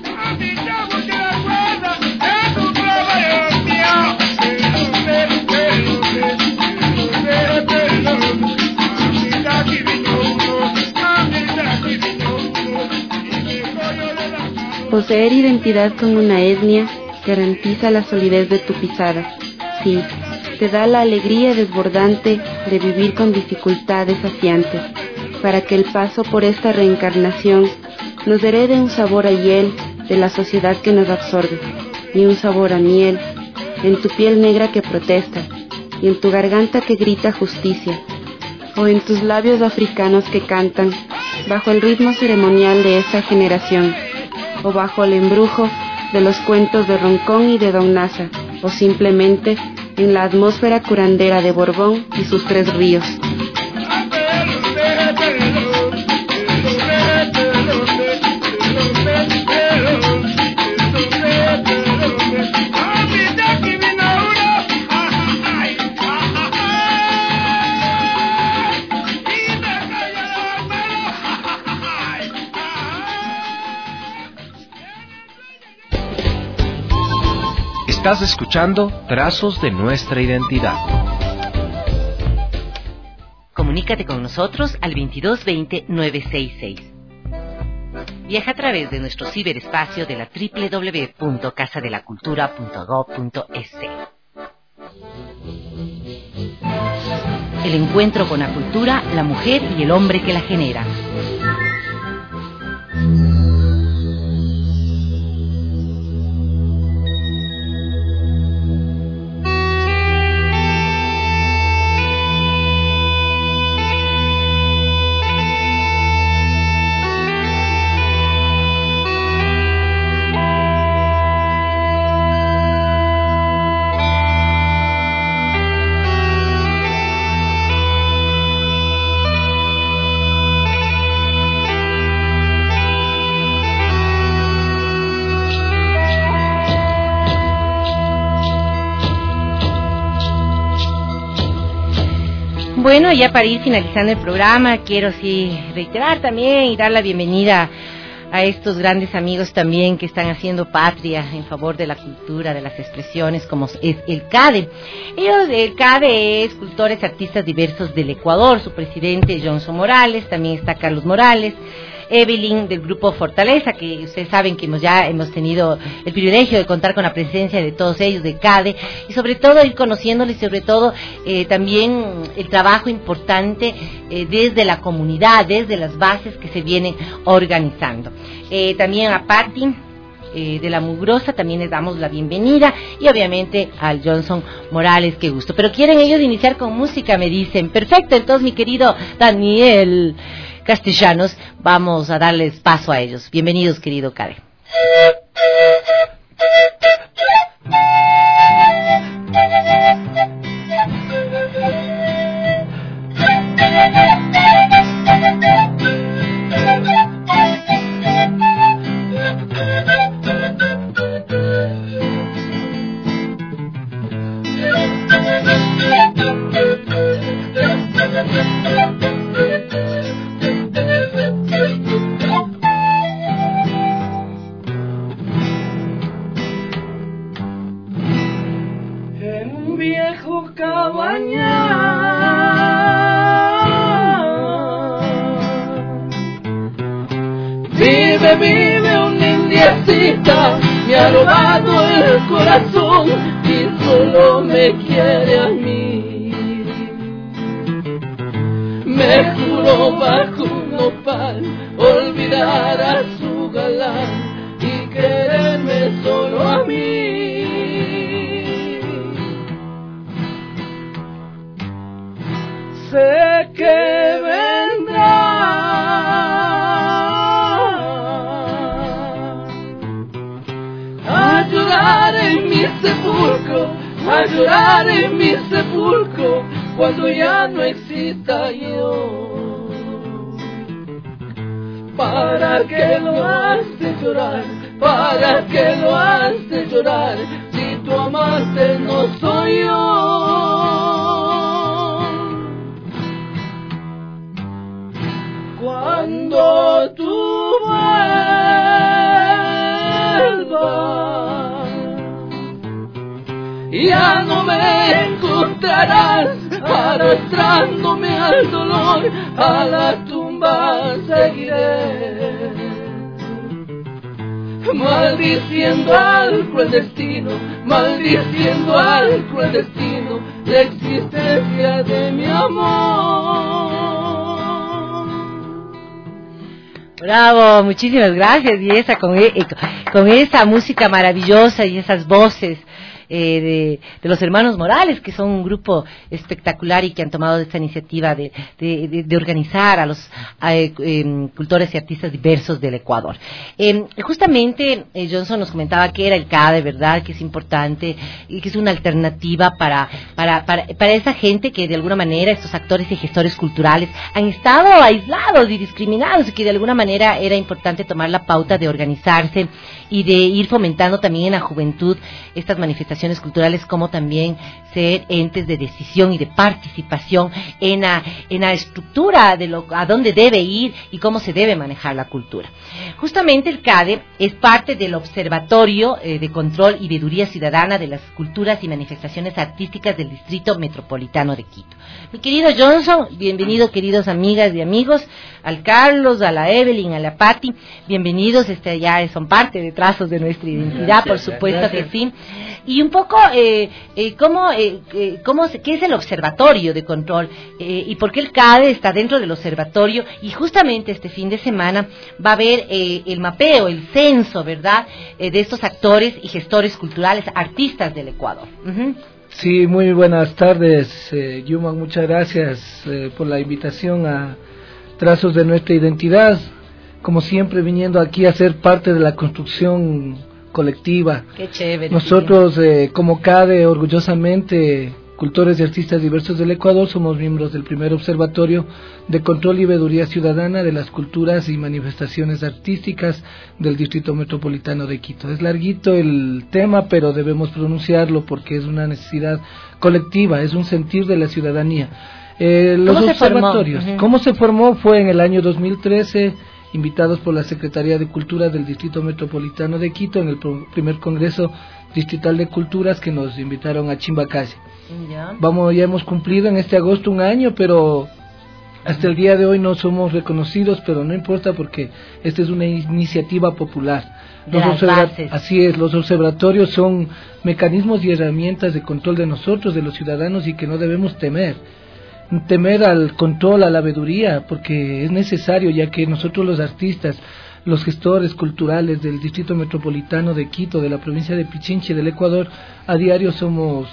Poseer identidad con una etnia garantiza la solidez de tu pisada. Sí, te da la alegría desbordante de vivir con dificultades saciantes, para que el paso por esta reencarnación nos herede un sabor a hiel de la sociedad que nos absorbe. ni un sabor a miel, en tu piel negra que protesta, y en tu garganta que grita justicia, o en tus labios africanos que cantan, bajo el ritmo ceremonial de esta generación, o bajo el embrujo de los cuentos de Roncón y de Don Nasa, o simplemente en la atmósfera curandera de Borbón y sus tres ríos. Estás escuchando Trazos de Nuestra Identidad. Comunícate con nosotros al veintidós veinte nueve sesenta y seis. Viaja a través de nuestro ciberespacio de la doble u doble u doble u punto casa de la cultura punto gob punto es. El encuentro con la cultura, la mujer y el hombre que la genera. Bueno, ya para ir finalizando el programa, quiero sí reiterar también y dar la bienvenida a estos grandes amigos también que están haciendo patria en favor de la cultura, de las expresiones, como es el CADE. Ellos, el CADE es Cultores Artistas Diversos del Ecuador, su presidente Johnson Morales, también está Carlos Morales, Evelyn del grupo Fortaleza, que ustedes saben que hemos ya hemos tenido el privilegio de contar con la presencia de todos ellos, de CADE, y sobre todo ir conociéndoles, sobre todo eh, también el trabajo importante eh, desde la comunidad, desde las bases que se vienen organizando. Eh, también a Patti eh, de la Mugrosa también les damos la bienvenida, y obviamente al Johnson Morales, qué gusto. Pero quieren ellos iniciar con música, me dicen. Perfecto, entonces mi querido Daniel Castellanos, vamos a darles paso a ellos. Bienvenidos, querido CADE. Vive, vive una indiecita, me ha robado el corazón y solo me quiere a mí. Me juró bajo un nopal olvidar a su galán y quererme solo a mí. Sé que vendrá a llorar en mi sepulcro, a llorar en mi sepulcro, cuando ya no exista yo. ¿Para qué lo hace llorar? ¿Para qué lo hace llorar? Si tu amante no soy yo. Cuando tú vuelvas, ya no me encontrarás arrastrándome al dolor, a la tumba seguiré, maldiciendo al cruel destino, maldiciendo al cruel destino, la existencia de mi amor. Bravo, muchísimas gracias. Y esa con, con esa música maravillosa y esas voces eh, de, de los hermanos Morales, que son un grupo espectacular y que han tomado esta iniciativa de, de, de, de organizar a los a, eh, cultores y artistas diversos del Ecuador. Eh, justamente eh, Johnson nos comentaba que era el C A D E, ¿verdad? Que es importante y que es una alternativa para, para, para, para esa gente que de alguna manera, estos actores y gestores culturales, han estado aislados y discriminados, y que de alguna manera era importante tomar la pauta de organizarse y de ir fomentando también en la juventud estas manifestaciones culturales, como también ser entes de decisión y de participación en la, en la estructura de lo, a dónde debe ir y cómo se debe manejar la cultura. Justamente el C A D E es parte del Observatorio eh, de Control y Veeduría Ciudadana de las Culturas y Manifestaciones Artísticas del Distrito Metropolitano de Quito. Mi querido Johnson, bienvenido, queridos amigas y amigos, al Carlos, a la Evelyn, a la Patti, bienvenidos, este ya son parte de Trazos de Nuestra Identidad, gracias, por supuesto gracias. Que sí. Y un poco, eh, eh, ¿cómo, eh, eh, cómo se, ¿qué es el Observatorio de Control? Eh, ¿Y por qué el C A D E está dentro del observatorio? Y justamente este fin de semana va a haber eh, el mapeo, el censo, ¿verdad?, eh, de estos actores y gestores culturales, artistas del Ecuador. Uh-huh. Sí, muy buenas tardes, eh, Yuma, muchas gracias eh, por la invitación a Trazos de Nuestra Identidad, como siempre viniendo aquí a ser parte de la construcción colectiva. Qué chévere. Nosotros eh, como C A D E, orgullosamente, cultores y artistas diversos del Ecuador, somos miembros del primer Observatorio de Control y Veeduría Ciudadana de las Culturas y Manifestaciones Artísticas del Distrito Metropolitano de Quito. Es larguito el tema, pero debemos pronunciarlo porque es una necesidad colectiva, es un sentir de la ciudadanía. Eh, los ¿Cómo observatorios, se formó? Uh-huh. ¿Cómo se formó? Fue en el año dos mil trece, invitados por la Secretaría de Cultura del Distrito Metropolitano de Quito en el pro- primer Congreso Distrital de Culturas, que nos invitaron a Chimbacalle. Ya. Vamos, ya hemos cumplido en este agosto un año, pero hasta el día de hoy no somos reconocidos, pero no importa porque esta es una iniciativa popular. De Los las observa- bases. Así es, los observatorios son mecanismos y herramientas de control de nosotros, de los ciudadanos, y que no debemos temer. temer al control, a la veeduría, porque es necesario, ya que nosotros los artistas, los gestores culturales del Distrito Metropolitano de Quito, de la provincia de Pichinche, del Ecuador, a diario somos,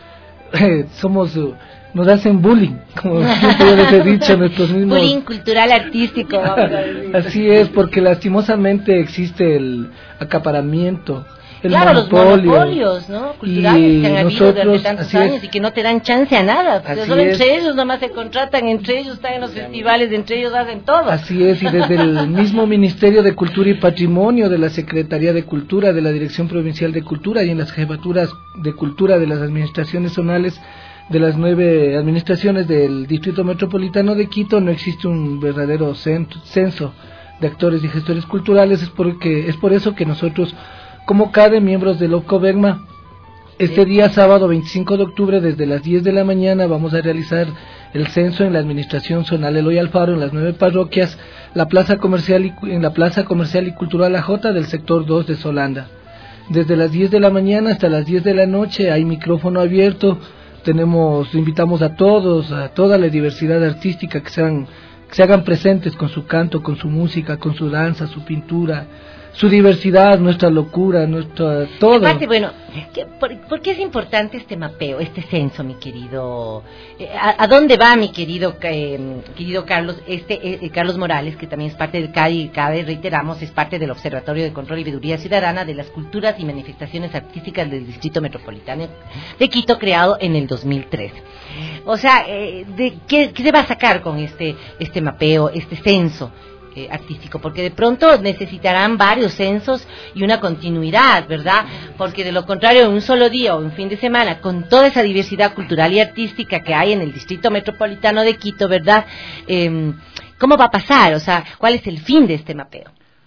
eh, somos, uh, nos hacen bullying, como siempre yo les he dicho, nuestros mismos... Bullying cultural artístico, vamos a decir. Así es, porque lastimosamente existe el acaparamiento, el claro, monopolio, los monopolios, ¿no?, culturales que han habido durante tantos años es. Y que no te dan chance a nada. Así solo es. Entre ellos nomás se contratan, entre ellos están en los festivales, entre ellos hacen todo. Así es, y desde el mismo Ministerio de Cultura y Patrimonio, de la Secretaría de Cultura, de la Dirección Provincial de Cultura y en las jefaturas de cultura de las administraciones zonales de las nueve administraciones del Distrito Metropolitano de Quito, no existe un verdadero censo de actores y gestores culturales. Es porque es por eso que nosotros, como C A D E, miembros del OPCOVEGMA, este día sábado veinticinco de octubre, desde las diez de la mañana, vamos a realizar el censo en la administración zonal Eloy Alfaro, en las nueve parroquias, la plaza comercial y, en la Plaza Comercial y Cultural A J del sector dos de Solanda. Desde las diez de la mañana hasta las diez de la noche hay micrófono abierto. Tenemos, invitamos a todos, a toda la diversidad artística que sean, que se hagan presentes con su canto, con su música, con su danza, su pintura, su diversidad, nuestra locura, nuestra todo. Aparte, bueno, ¿qué, por, ¿por qué es importante este mapeo, este censo, mi querido? Eh, a, ¿A dónde va, mi querido eh, querido Carlos? Este eh, Carlos Morales, que también es parte del C A D E, y C A D E, reiteramos, es parte del Observatorio de Control y Veeduría Ciudadana de las Culturas y Manifestaciones Artísticas del Distrito Metropolitano de Quito, creado en el dos mil trece. O sea, eh, de, ¿qué, ¿qué se va a sacar con este este mapeo, este censo Eh, artístico? Porque de pronto necesitarán varios censos y una continuidad, ¿verdad? Porque de lo contrario, en un solo día o un fin de semana, con toda esa diversidad cultural y artística que hay en el Distrito Metropolitano de Quito, ¿verdad? Eh, ¿Cómo va a pasar? O sea, ¿cuál es el fin de este mapeo?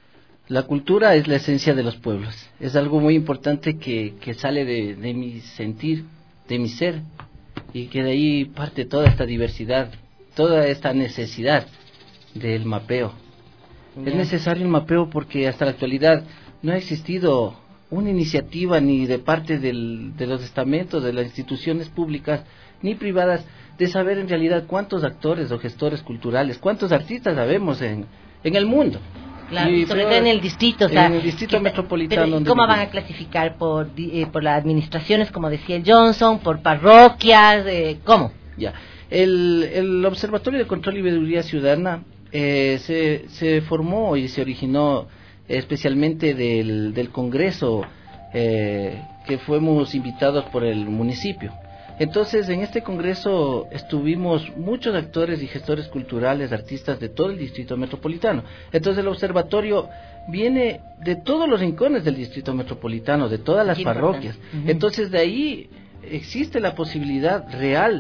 La cultura es la esencia de los pueblos. Es algo muy importante que, que sale de, de mi sentir, de mi ser, y que de ahí parte toda esta diversidad, toda esta necesidad del mapeo. Es necesario el mapeo porque hasta la actualidad no ha existido una iniciativa ni de parte del, de los estamentos, de las instituciones públicas ni privadas, de saber en realidad cuántos actores o gestores culturales, cuántos artistas sabemos en, en el mundo. Claro, y sobre fue- todo en el distrito, o sea, en el distrito que- metropolitano. pero, donde ¿cómo vivo. van a clasificar por di- eh, por las administraciones, como decía el Johnson, por parroquias, eh, cómo? Ya, el, el Observatorio de Control y Veeduría Ciudadana eh, se, se formó y se originó especialmente del, del Congreso eh, que fuimos invitados por el municipio. Entonces, en este congreso estuvimos muchos actores y gestores culturales, artistas de todo el distrito metropolitano. Entonces, el observatorio viene de todos los rincones del distrito metropolitano, de todas las Qué parroquias. importante. Ujú. Entonces, de ahí existe la posibilidad real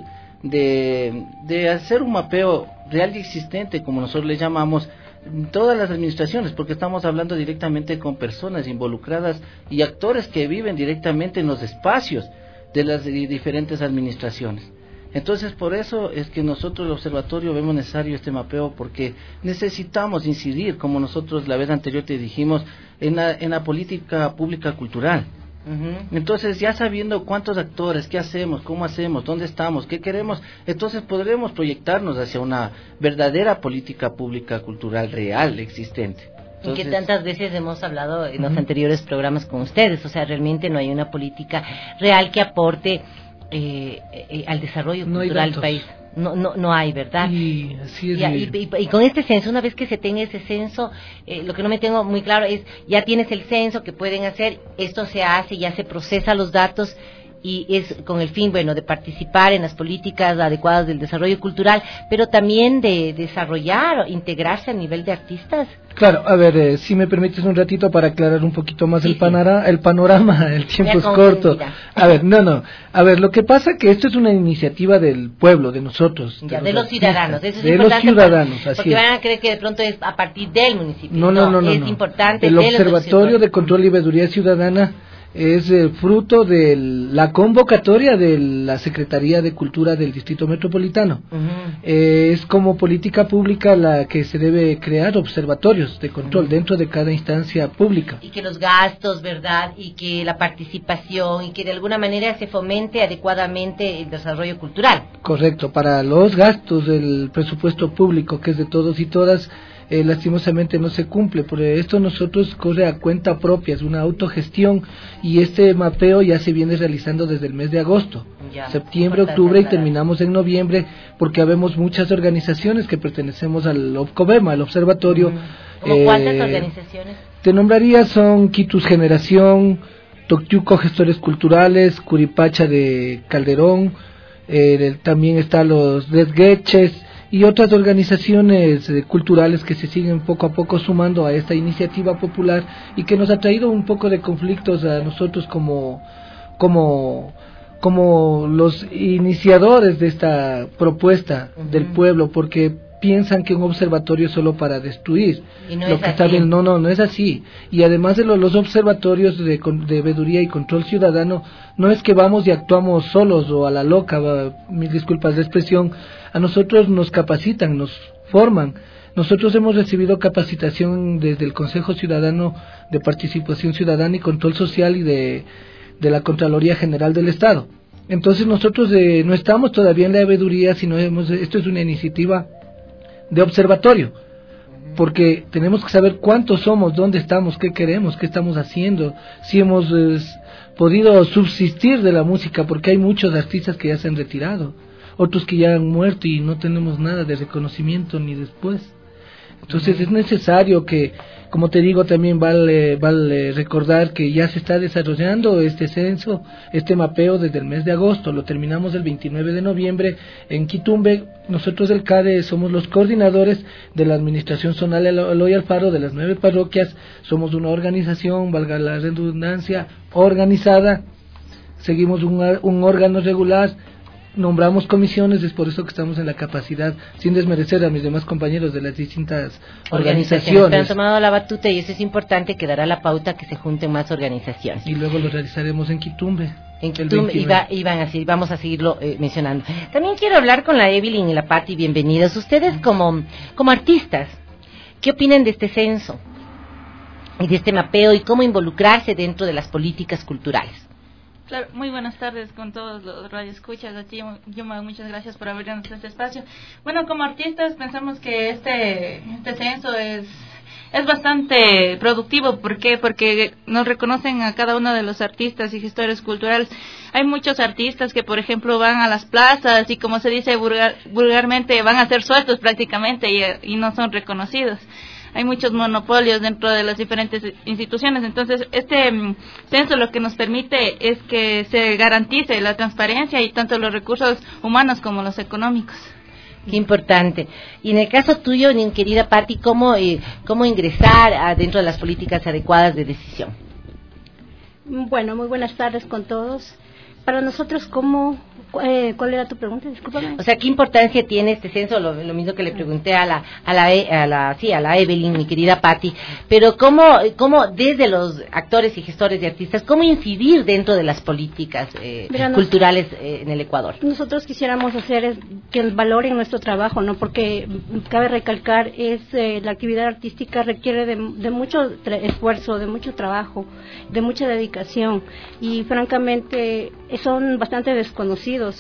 de, de hacer un mapeo real y existente, como nosotros le llamamos, en todas las administraciones, porque estamos hablando directamente con personas involucradas y actores que viven directamente en los espacios de las di- diferentes administraciones. Entonces, por eso es que nosotros, el observatorio, vemos necesario este mapeo, porque necesitamos incidir, como nosotros la vez anterior te dijimos, en la, en la política pública cultural. Entonces, ya sabiendo cuántos actores, qué hacemos, cómo hacemos, dónde estamos, qué queremos, entonces podremos proyectarnos hacia una verdadera política pública cultural real, existente. Y que Entonces, tantas veces hemos hablado en los Ujú. anteriores programas con ustedes, o sea, realmente no hay una política real que aporte eh, eh, al desarrollo No hay cultural del datos. país. No, no, no hay, ¿verdad? Y así es. Ya, de- y, y- y con este censo, una vez que se tenga ese censo, eh, lo que no me tengo muy claro es, ya tienes el censo que pueden hacer, esto se hace, ya se procesa los datos y es con el fin, bueno, de participar en las políticas adecuadas del desarrollo cultural, pero también de desarrollar o integrarse a nivel de artistas. Claro, a ver, eh, si me permites un ratito para aclarar un poquito más Sí, el, sí. panara- el panorama, el tiempo Me es corto. confundida. A ver, no, no, a ver, lo que pasa que esto es una iniciativa del pueblo, de nosotros. Ya, de los artistas, ciudadanos, eso es de los importante ciudadanos, porque, así porque es. van a creer que de pronto es a partir del municipio. No, no, no, no. es no. importante. El de los Observatorio de Control y Veeduría Ciudadana es eh, fruto de la convocatoria de la Secretaría de Cultura del Distrito Metropolitano. Ujú. Eh, es como política pública la que se debe crear observatorios de control Ujú. dentro de cada instancia pública. Y que los gastos, ¿verdad? Y que la participación y que de alguna manera se fomente adecuadamente el desarrollo cultural. Correcto, para los gastos del presupuesto público, que es de todos y todas, eh, lastimosamente no se cumple. Por esto nosotros corre a cuenta propia, es una autogestión, y este mapeo ya se viene realizando desde el mes de agosto, Ya, septiembre, importante octubre, y aclarar. terminamos en noviembre, porque habemos muchas organizaciones que pertenecemos al OBCOBEMA, al observatorio. ¿Como cuántas eh, organizaciones? Te nombraría, son Quitus Generación, Toctiuco Gestores Culturales, Curipacha de Calderón, eh, también están los Desgueches y otras organizaciones eh, culturales que se siguen poco a poco sumando a esta iniciativa popular y que nos ha traído un poco de conflictos a nosotros como como como los iniciadores de esta propuesta Ujú. del pueblo, porque piensan que un observatorio es solo para destruir. Y no lo es que está así. bien, no, no, no es así. Y además de lo- los observatorios de, con- de veeduría y control ciudadano, no es que vamos y actuamos solos o a la loca, va, mil disculpas de expresión, a nosotros nos capacitan, nos forman. Nosotros hemos recibido capacitación desde el Consejo Ciudadano de Participación Ciudadana y Control Social y de, de la Contraloría General del Estado. Entonces nosotros eh, no estamos todavía en la veeduría, sino hemos, esto es una iniciativa de observatorio, porque tenemos que saber cuántos somos, dónde estamos, qué queremos, qué estamos haciendo, si hemos eh, podido subsistir de la música, porque hay muchos artistas que ya se han retirado, otros que ya han muerto y no tenemos nada de reconocimiento ni después. Entonces es necesario que, como te digo, también vale, vale recordar que ya se está desarrollando este censo, este mapeo desde el mes de agosto, lo terminamos el veintinueve de noviembre en Quitumbe. Nosotros del CADE somos los coordinadores de la administración zonal Eloy Alfaro de las nueve parroquias, somos una organización, valga la redundancia, organizada, seguimos un, un órgano regular, nombramos comisiones, es por eso que estamos en la capacidad, sin desmerecer a mis demás compañeros de las distintas Organizaciones. organizaciones. Han tomado la batuta y eso es importante, que dará la pauta que se junten más organizaciones. Y luego lo realizaremos en Quitumbe. En el Quitumbe, y, va, y van a seguir, vamos a seguirlo eh, mencionando. También quiero hablar con la Evelyn y la Patti, bienvenidos. Ustedes como, como artistas, ¿qué opinan de este censo y de este mapeo y cómo involucrarse dentro de las políticas culturales? Claro, muy buenas tardes con todos los radioescuchas. A ti, Yuma, muchas gracias por abrirnos este espacio. Bueno, como artistas pensamos que este este censo es es bastante productivo. ¿Por qué? Porque nos reconocen a cada uno de los artistas y gestores culturales. Hay muchos artistas que, por ejemplo, van a las plazas y, como se dice vulgar, vulgarmente, van a ser sueltos prácticamente y, y no son reconocidos. Hay muchos monopolios dentro de las diferentes instituciones. Entonces, este um, censo lo que nos permite es que se garantice la transparencia y tanto los recursos humanos como los económicos. Qué importante. Y en el caso tuyo, mi querida Patti, ¿cómo, eh, cómo ingresar a, dentro de las políticas adecuadas de decisión? Bueno, muy buenas tardes con todos. Para nosotros, ¿cómo, eh, ¿cuál era tu pregunta? Discúlpame. O sea, ¿qué importancia tiene este censo? Lo, lo mismo que le pregunté a la, a la, a la, sí, a la Evelyn, mi querida Patti. Pero ¿cómo, cómo desde los actores y gestores de artistas, cómo incidir dentro de las políticas eh, Mira, culturales eh, en el Ecuador? Nosotros quisiéramos hacer es que valoren nuestro trabajo, ¿no? Porque cabe recalcar es eh, la actividad artística requiere de, de mucho esfuerzo, de mucho trabajo, de mucha dedicación y francamente son bastante desconocidos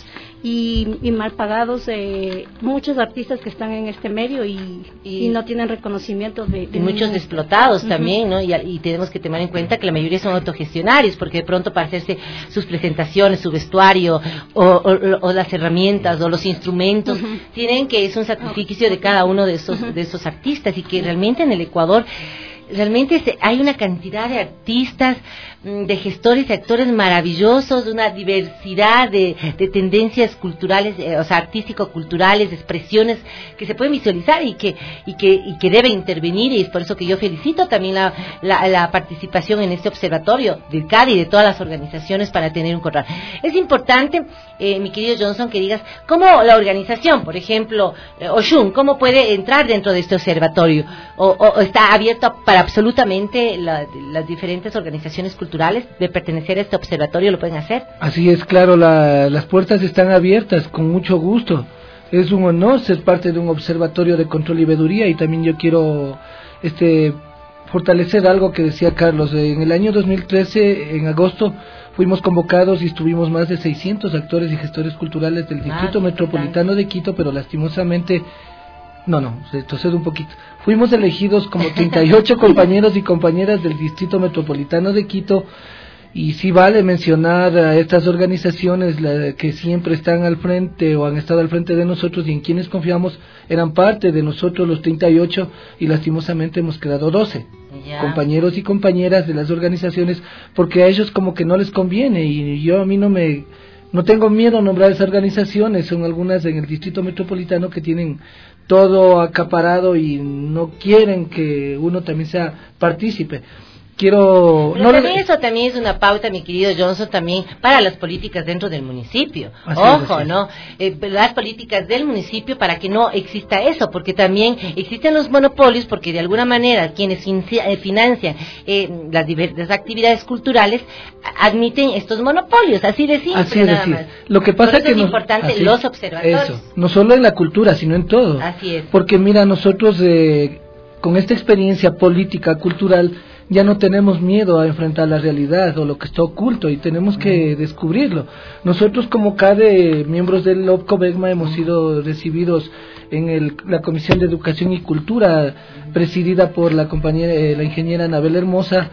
y, y mal pagados eh, muchos artistas que están en este medio y, y, y no tienen reconocimiento de, de y muchos ningún... explotados uh-huh. también, ¿no? Y, y tenemos que tomar en cuenta que la mayoría son autogestionarios porque de pronto para hacerse sus presentaciones, su vestuario o, o, o las herramientas o los instrumentos uh-huh. tienen que es un sacrificio de cada uno de esos uh-huh. de esos artistas y que realmente en el Ecuador realmente se, hay una cantidad de artistas, de gestores y actores maravillosos, una diversidad de, de tendencias culturales, eh, o sea, artístico-culturales, de expresiones que se pueden visualizar y que y que y que deben intervenir, y es por eso que yo felicito también la, la, la participación en este observatorio del C A D y de todas las organizaciones para tener un corral. Es importante, eh, mi querido Johnson, que digas cómo la organización, por ejemplo, eh, Oshun, cómo puede entrar dentro de este observatorio, o, o, o está abierto para absolutamente la, las diferentes organizaciones culturales de pertenecer a este observatorio, lo pueden hacer. Así es, claro, la, las puertas están abiertas, con mucho gusto. Es un honor ser parte de un observatorio de control y veeduría, y también yo quiero este fortalecer algo que decía Carlos. En el año dos mil trece, en agosto, fuimos convocados y estuvimos más de seiscientos actores y gestores culturales del Distrito ah, Metropolitano de Quito, pero lastimosamente No, no, retrocedo un poquito. Fuimos elegidos como treinta y ocho compañeros y compañeras del Distrito Metropolitano de Quito, y sí vale mencionar a estas organizaciones la, que siempre están al frente o han estado al frente de nosotros y en quienes confiamos. Eran parte de nosotros los treinta y ocho y lastimosamente hemos quedado doce yeah. compañeros y compañeras de las organizaciones, porque a ellos como que no les conviene, y yo a mí no me... No tengo miedo a nombrar esas organizaciones, son algunas en el Distrito Metropolitano que tienen todo acaparado y no quieren que uno también sea partícipe. Quiero... Pero no también le... eso también es una pauta, mi querido Johnson, también para las políticas dentro del municipio. Así Ojo, es, ¿no? Eh, las políticas del municipio para que no exista eso, porque también existen los monopolios, porque de alguna manera quienes financian eh, las diversas actividades culturales admiten estos monopolios, así de simple. Así es, nada más. Lo que pasa Por eso es que es importante así, los observatorios. Eso, no solo en la cultura, sino en todo. Así es. Porque mira, nosotros eh, con esta experiencia política, cultural, ya no tenemos miedo a enfrentar la realidad o lo que está oculto, y tenemos que descubrirlo. Nosotros como C A D, miembros del OPCOVECMA, hemos sido recibidos en el, la Comisión de Educación y Cultura, presidida por la compañera, eh, la ingeniera Anabel Hermosa,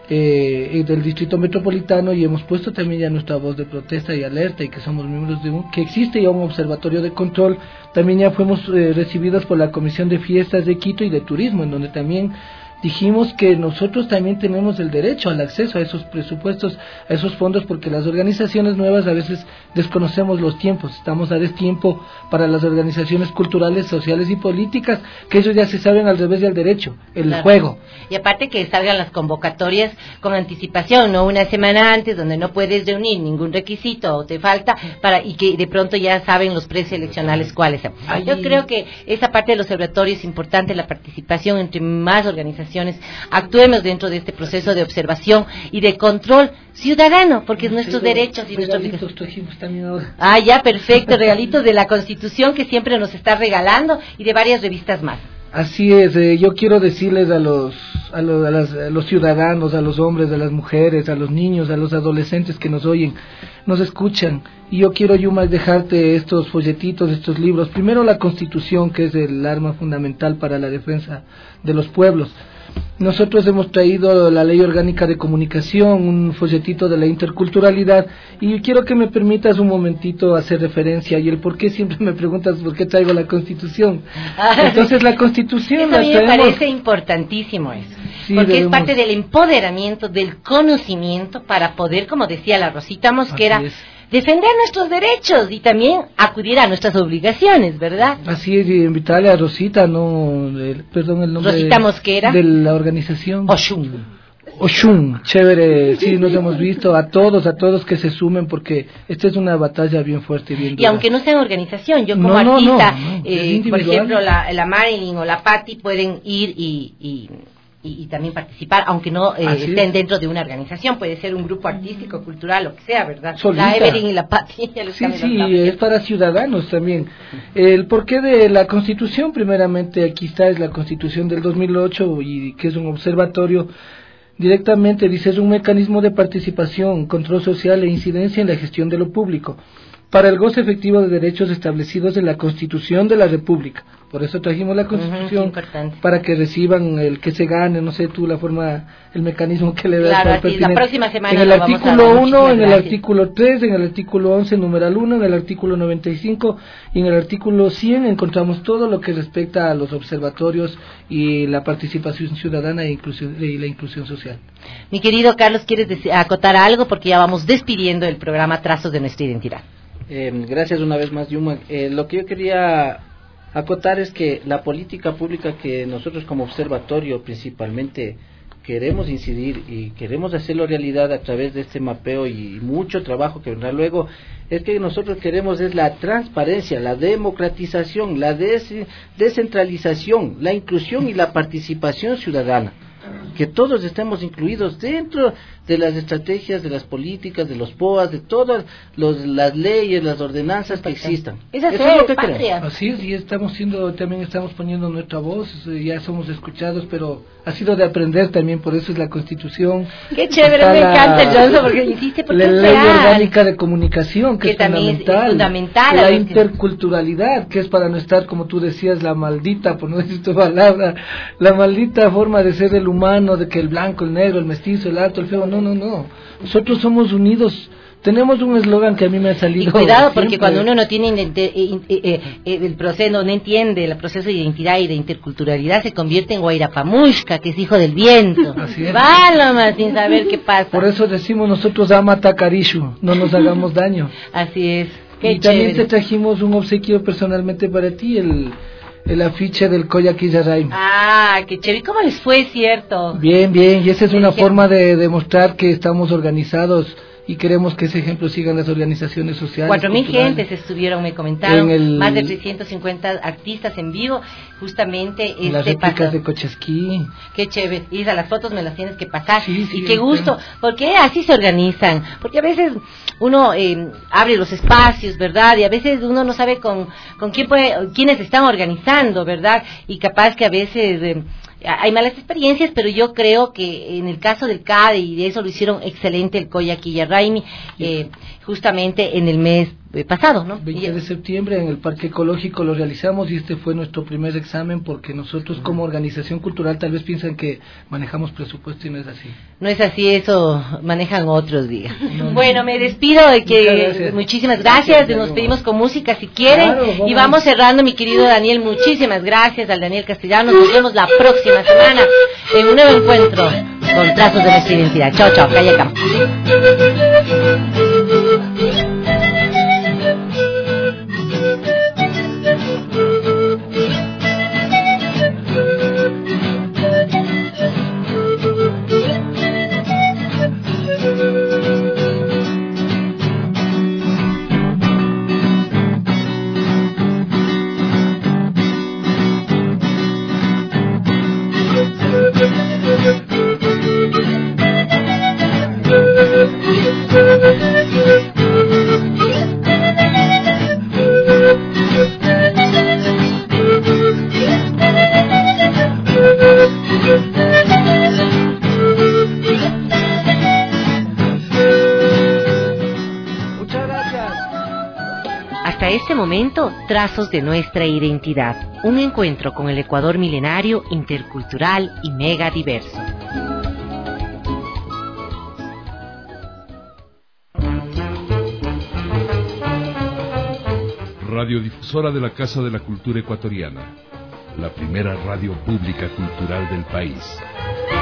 eh, del Distrito Metropolitano, y hemos puesto también ya nuestra voz de protesta y alerta, y que somos miembros de un, que existe ya un observatorio de control. También ya fuimos eh, recibidos por la Comisión de Fiestas de Quito y de Turismo, en donde también dijimos que nosotros también tenemos el derecho al acceso a esos presupuestos, a esos fondos, porque las organizaciones nuevas a veces desconocemos los tiempos. Estamos a destiempo para las organizaciones culturales, sociales y políticas, que ellos ya se saben al revés y al derecho, el claro. juego. Y aparte que salgan las convocatorias con anticipación, no una semana antes, donde no puedes reunir ningún requisito o te falta, para y que de pronto ya saben los preseleccionales cuáles son. Ay. Yo creo que esa parte del observatorio es importante, la participación entre más organizaciones. Actuemos dentro de este proceso de observación y de control ciudadano, porque es nuestros derechos y nuestros Ah, ya, perfecto, regalitos de la Constitución que siempre nos está regalando y de varias revistas más. Así es, eh, yo quiero decirles a los, a, los, a, las, a los ciudadanos, a los hombres, a las mujeres, a los niños, a los adolescentes que nos oyen, nos escuchan, y yo quiero, Yuma, dejarte estos folletitos, estos libros. Primero, la Constitución, que es el arma fundamental para la defensa de los pueblos. Nosotros hemos traído la Ley Orgánica de Comunicación, un folletito de la interculturalidad, y quiero que me permitas un momentito hacer referencia, y el por qué siempre me preguntas por qué traigo la Constitución. Entonces la Constitución eso la a mí traemos... me parece importantísimo eso, Sí, porque debemos... es parte del empoderamiento, del conocimiento, para poder, como decía la Rosita Mosquera, Así es. defender nuestros derechos y también acudir a nuestras obligaciones, ¿verdad? Así es, y invitarle a Rosita, no, el, perdón el nombre Rosita de, Mosquera. de la organización Oshun. Oshun, chévere, sí, nos hemos visto, a todos, a todos que se sumen, porque esta es una batalla bien fuerte y bien dura. Y aunque no sea en organización, yo como No, no, artista, no, no, eh, es por individual. ejemplo, la, la Marilyn o la Patty pueden ir y... y Y, y también participar, aunque no eh, Así estén es. dentro de una organización, puede ser un grupo artístico, cultural, lo que sea, ¿verdad? Solita. La Evelyn y la Patti. ya les Sí, cambian sí, los nombres. es para ciudadanos también. El porqué de la Constitución, primeramente, aquí está, es la Constitución del dos mil ocho, y que es un observatorio, directamente dice, es un mecanismo de participación, control social e incidencia en la gestión de lo público, para el goce efectivo de derechos establecidos en la Constitución de la República. Por eso trajimos la Constitución, uh-huh, para que reciban el que se gane, no sé tú, la forma, el mecanismo que le das. Claro, para así, la próxima semana en el lo vamos a artículo dar. uno, Muchísimas en el gracias. artículo tres, en el artículo once, numeral uno, en el artículo noventa y cinco y en el artículo cien encontramos todo lo que respecta a los observatorios y la participación ciudadana e inclusión, y la inclusión social. Mi querido Carlos, ¿quieres dec- acotar algo? Porque ya vamos despidiendo el programa Trazos de Nuestra Identidad. Eh, gracias una vez más, Yuma. Eh, lo que yo quería acotar es que la política pública que nosotros como observatorio principalmente queremos incidir y queremos hacerlo realidad a través de este mapeo y mucho trabajo que vendrá luego, es que nosotros queremos es la transparencia, la democratización, la des- descentralización, la inclusión y la participación ciudadana. Que todos estemos incluidos dentro de las estrategias, de las políticas, de los P O A S, de todas los, las leyes, las ordenanzas que existan. Esa Eso es es lo que patria. queremos. Así es, y estamos siendo, también estamos poniendo nuestra voz, eh, ya somos escuchados, pero ha sido de aprender también, por eso es la Constitución. Qué chévere, Está me la- encanta el Johnson, porque insiste, porque la es Ley real. Orgánica de Comunicación, que, Que es, también es fundamental, fundamental, la a veces. interculturalidad, que es para no estar, como tú decías, la maldita, por no decir tu palabra, la maldita forma de ser el humano, de que el blanco, el negro, el mestizo, el alto, el feo, no, no, no, nosotros somos unidos. Tenemos un eslogan que a mí me ha salido. Y cuidado, porque siempre. cuando uno no tiene idente- eh, eh, eh, el proceso, no entiende el proceso de identidad y de interculturalidad, se convierte en Guairapamushka, que es hijo del viento. Así es. Va nomás sin saber qué pasa. Por eso decimos nosotros ama takarishu, no nos hagamos daño. Así es. Qué Y también chévere. te trajimos un obsequio personalmente para ti, el, el afiche del Koyaki Raim. Ah, qué chévere. ¿Cómo les fue, cierto? Bien, bien, y esa es Me una dijeron- forma de demostrar que estamos organizados y queremos que ese ejemplo sigan las organizaciones sociales. Cuatro mil culturales. gentes estuvieron, me comentaron, En el- más de trescientos cincuenta artistas en vivo, justamente En las este réplicas pasado. de Cochesquí. Qué chévere, Isa, las fotos me las tienes que pasar. Sí, sí, y qué está. gusto, porque así se organizan. Porque a veces uno eh, abre los espacios, ¿verdad? Y a veces uno no sabe con, con quién puede, quiénes están organizando, ¿verdad? Y capaz que a veces eh, hay malas experiencias, pero yo creo que en el caso del C A D E y de eso lo hicieron excelente el Koyaki Raimi, eh, justamente en el mes eh, pasado, ¿no? veinte de septiembre en el Parque Ecológico lo realizamos y este fue nuestro primer examen porque nosotros como organización cultural tal vez piensan que manejamos presupuesto y no es así. No es así, eso manejan otros días. No, Bueno, no. me despido de que Muchas gracias. muchísimas gracias, Gracias, nos Diego. pedimos con música si quieren Claro, vamos. y vamos cerrando, mi querido Daniel, muchísimas gracias al Daniel Castellanos, nos vemos la próxima semana en un nuevo encuentro con Trazos de Nuestra Identidad. Chao, chao, calle Campo. Thank you. momento, Trazos de nuestra identidad, un encuentro con el Ecuador milenario, intercultural y mega diverso. Radiodifusora de la Casa de la Cultura Ecuatoriana, la primera radio pública cultural del país.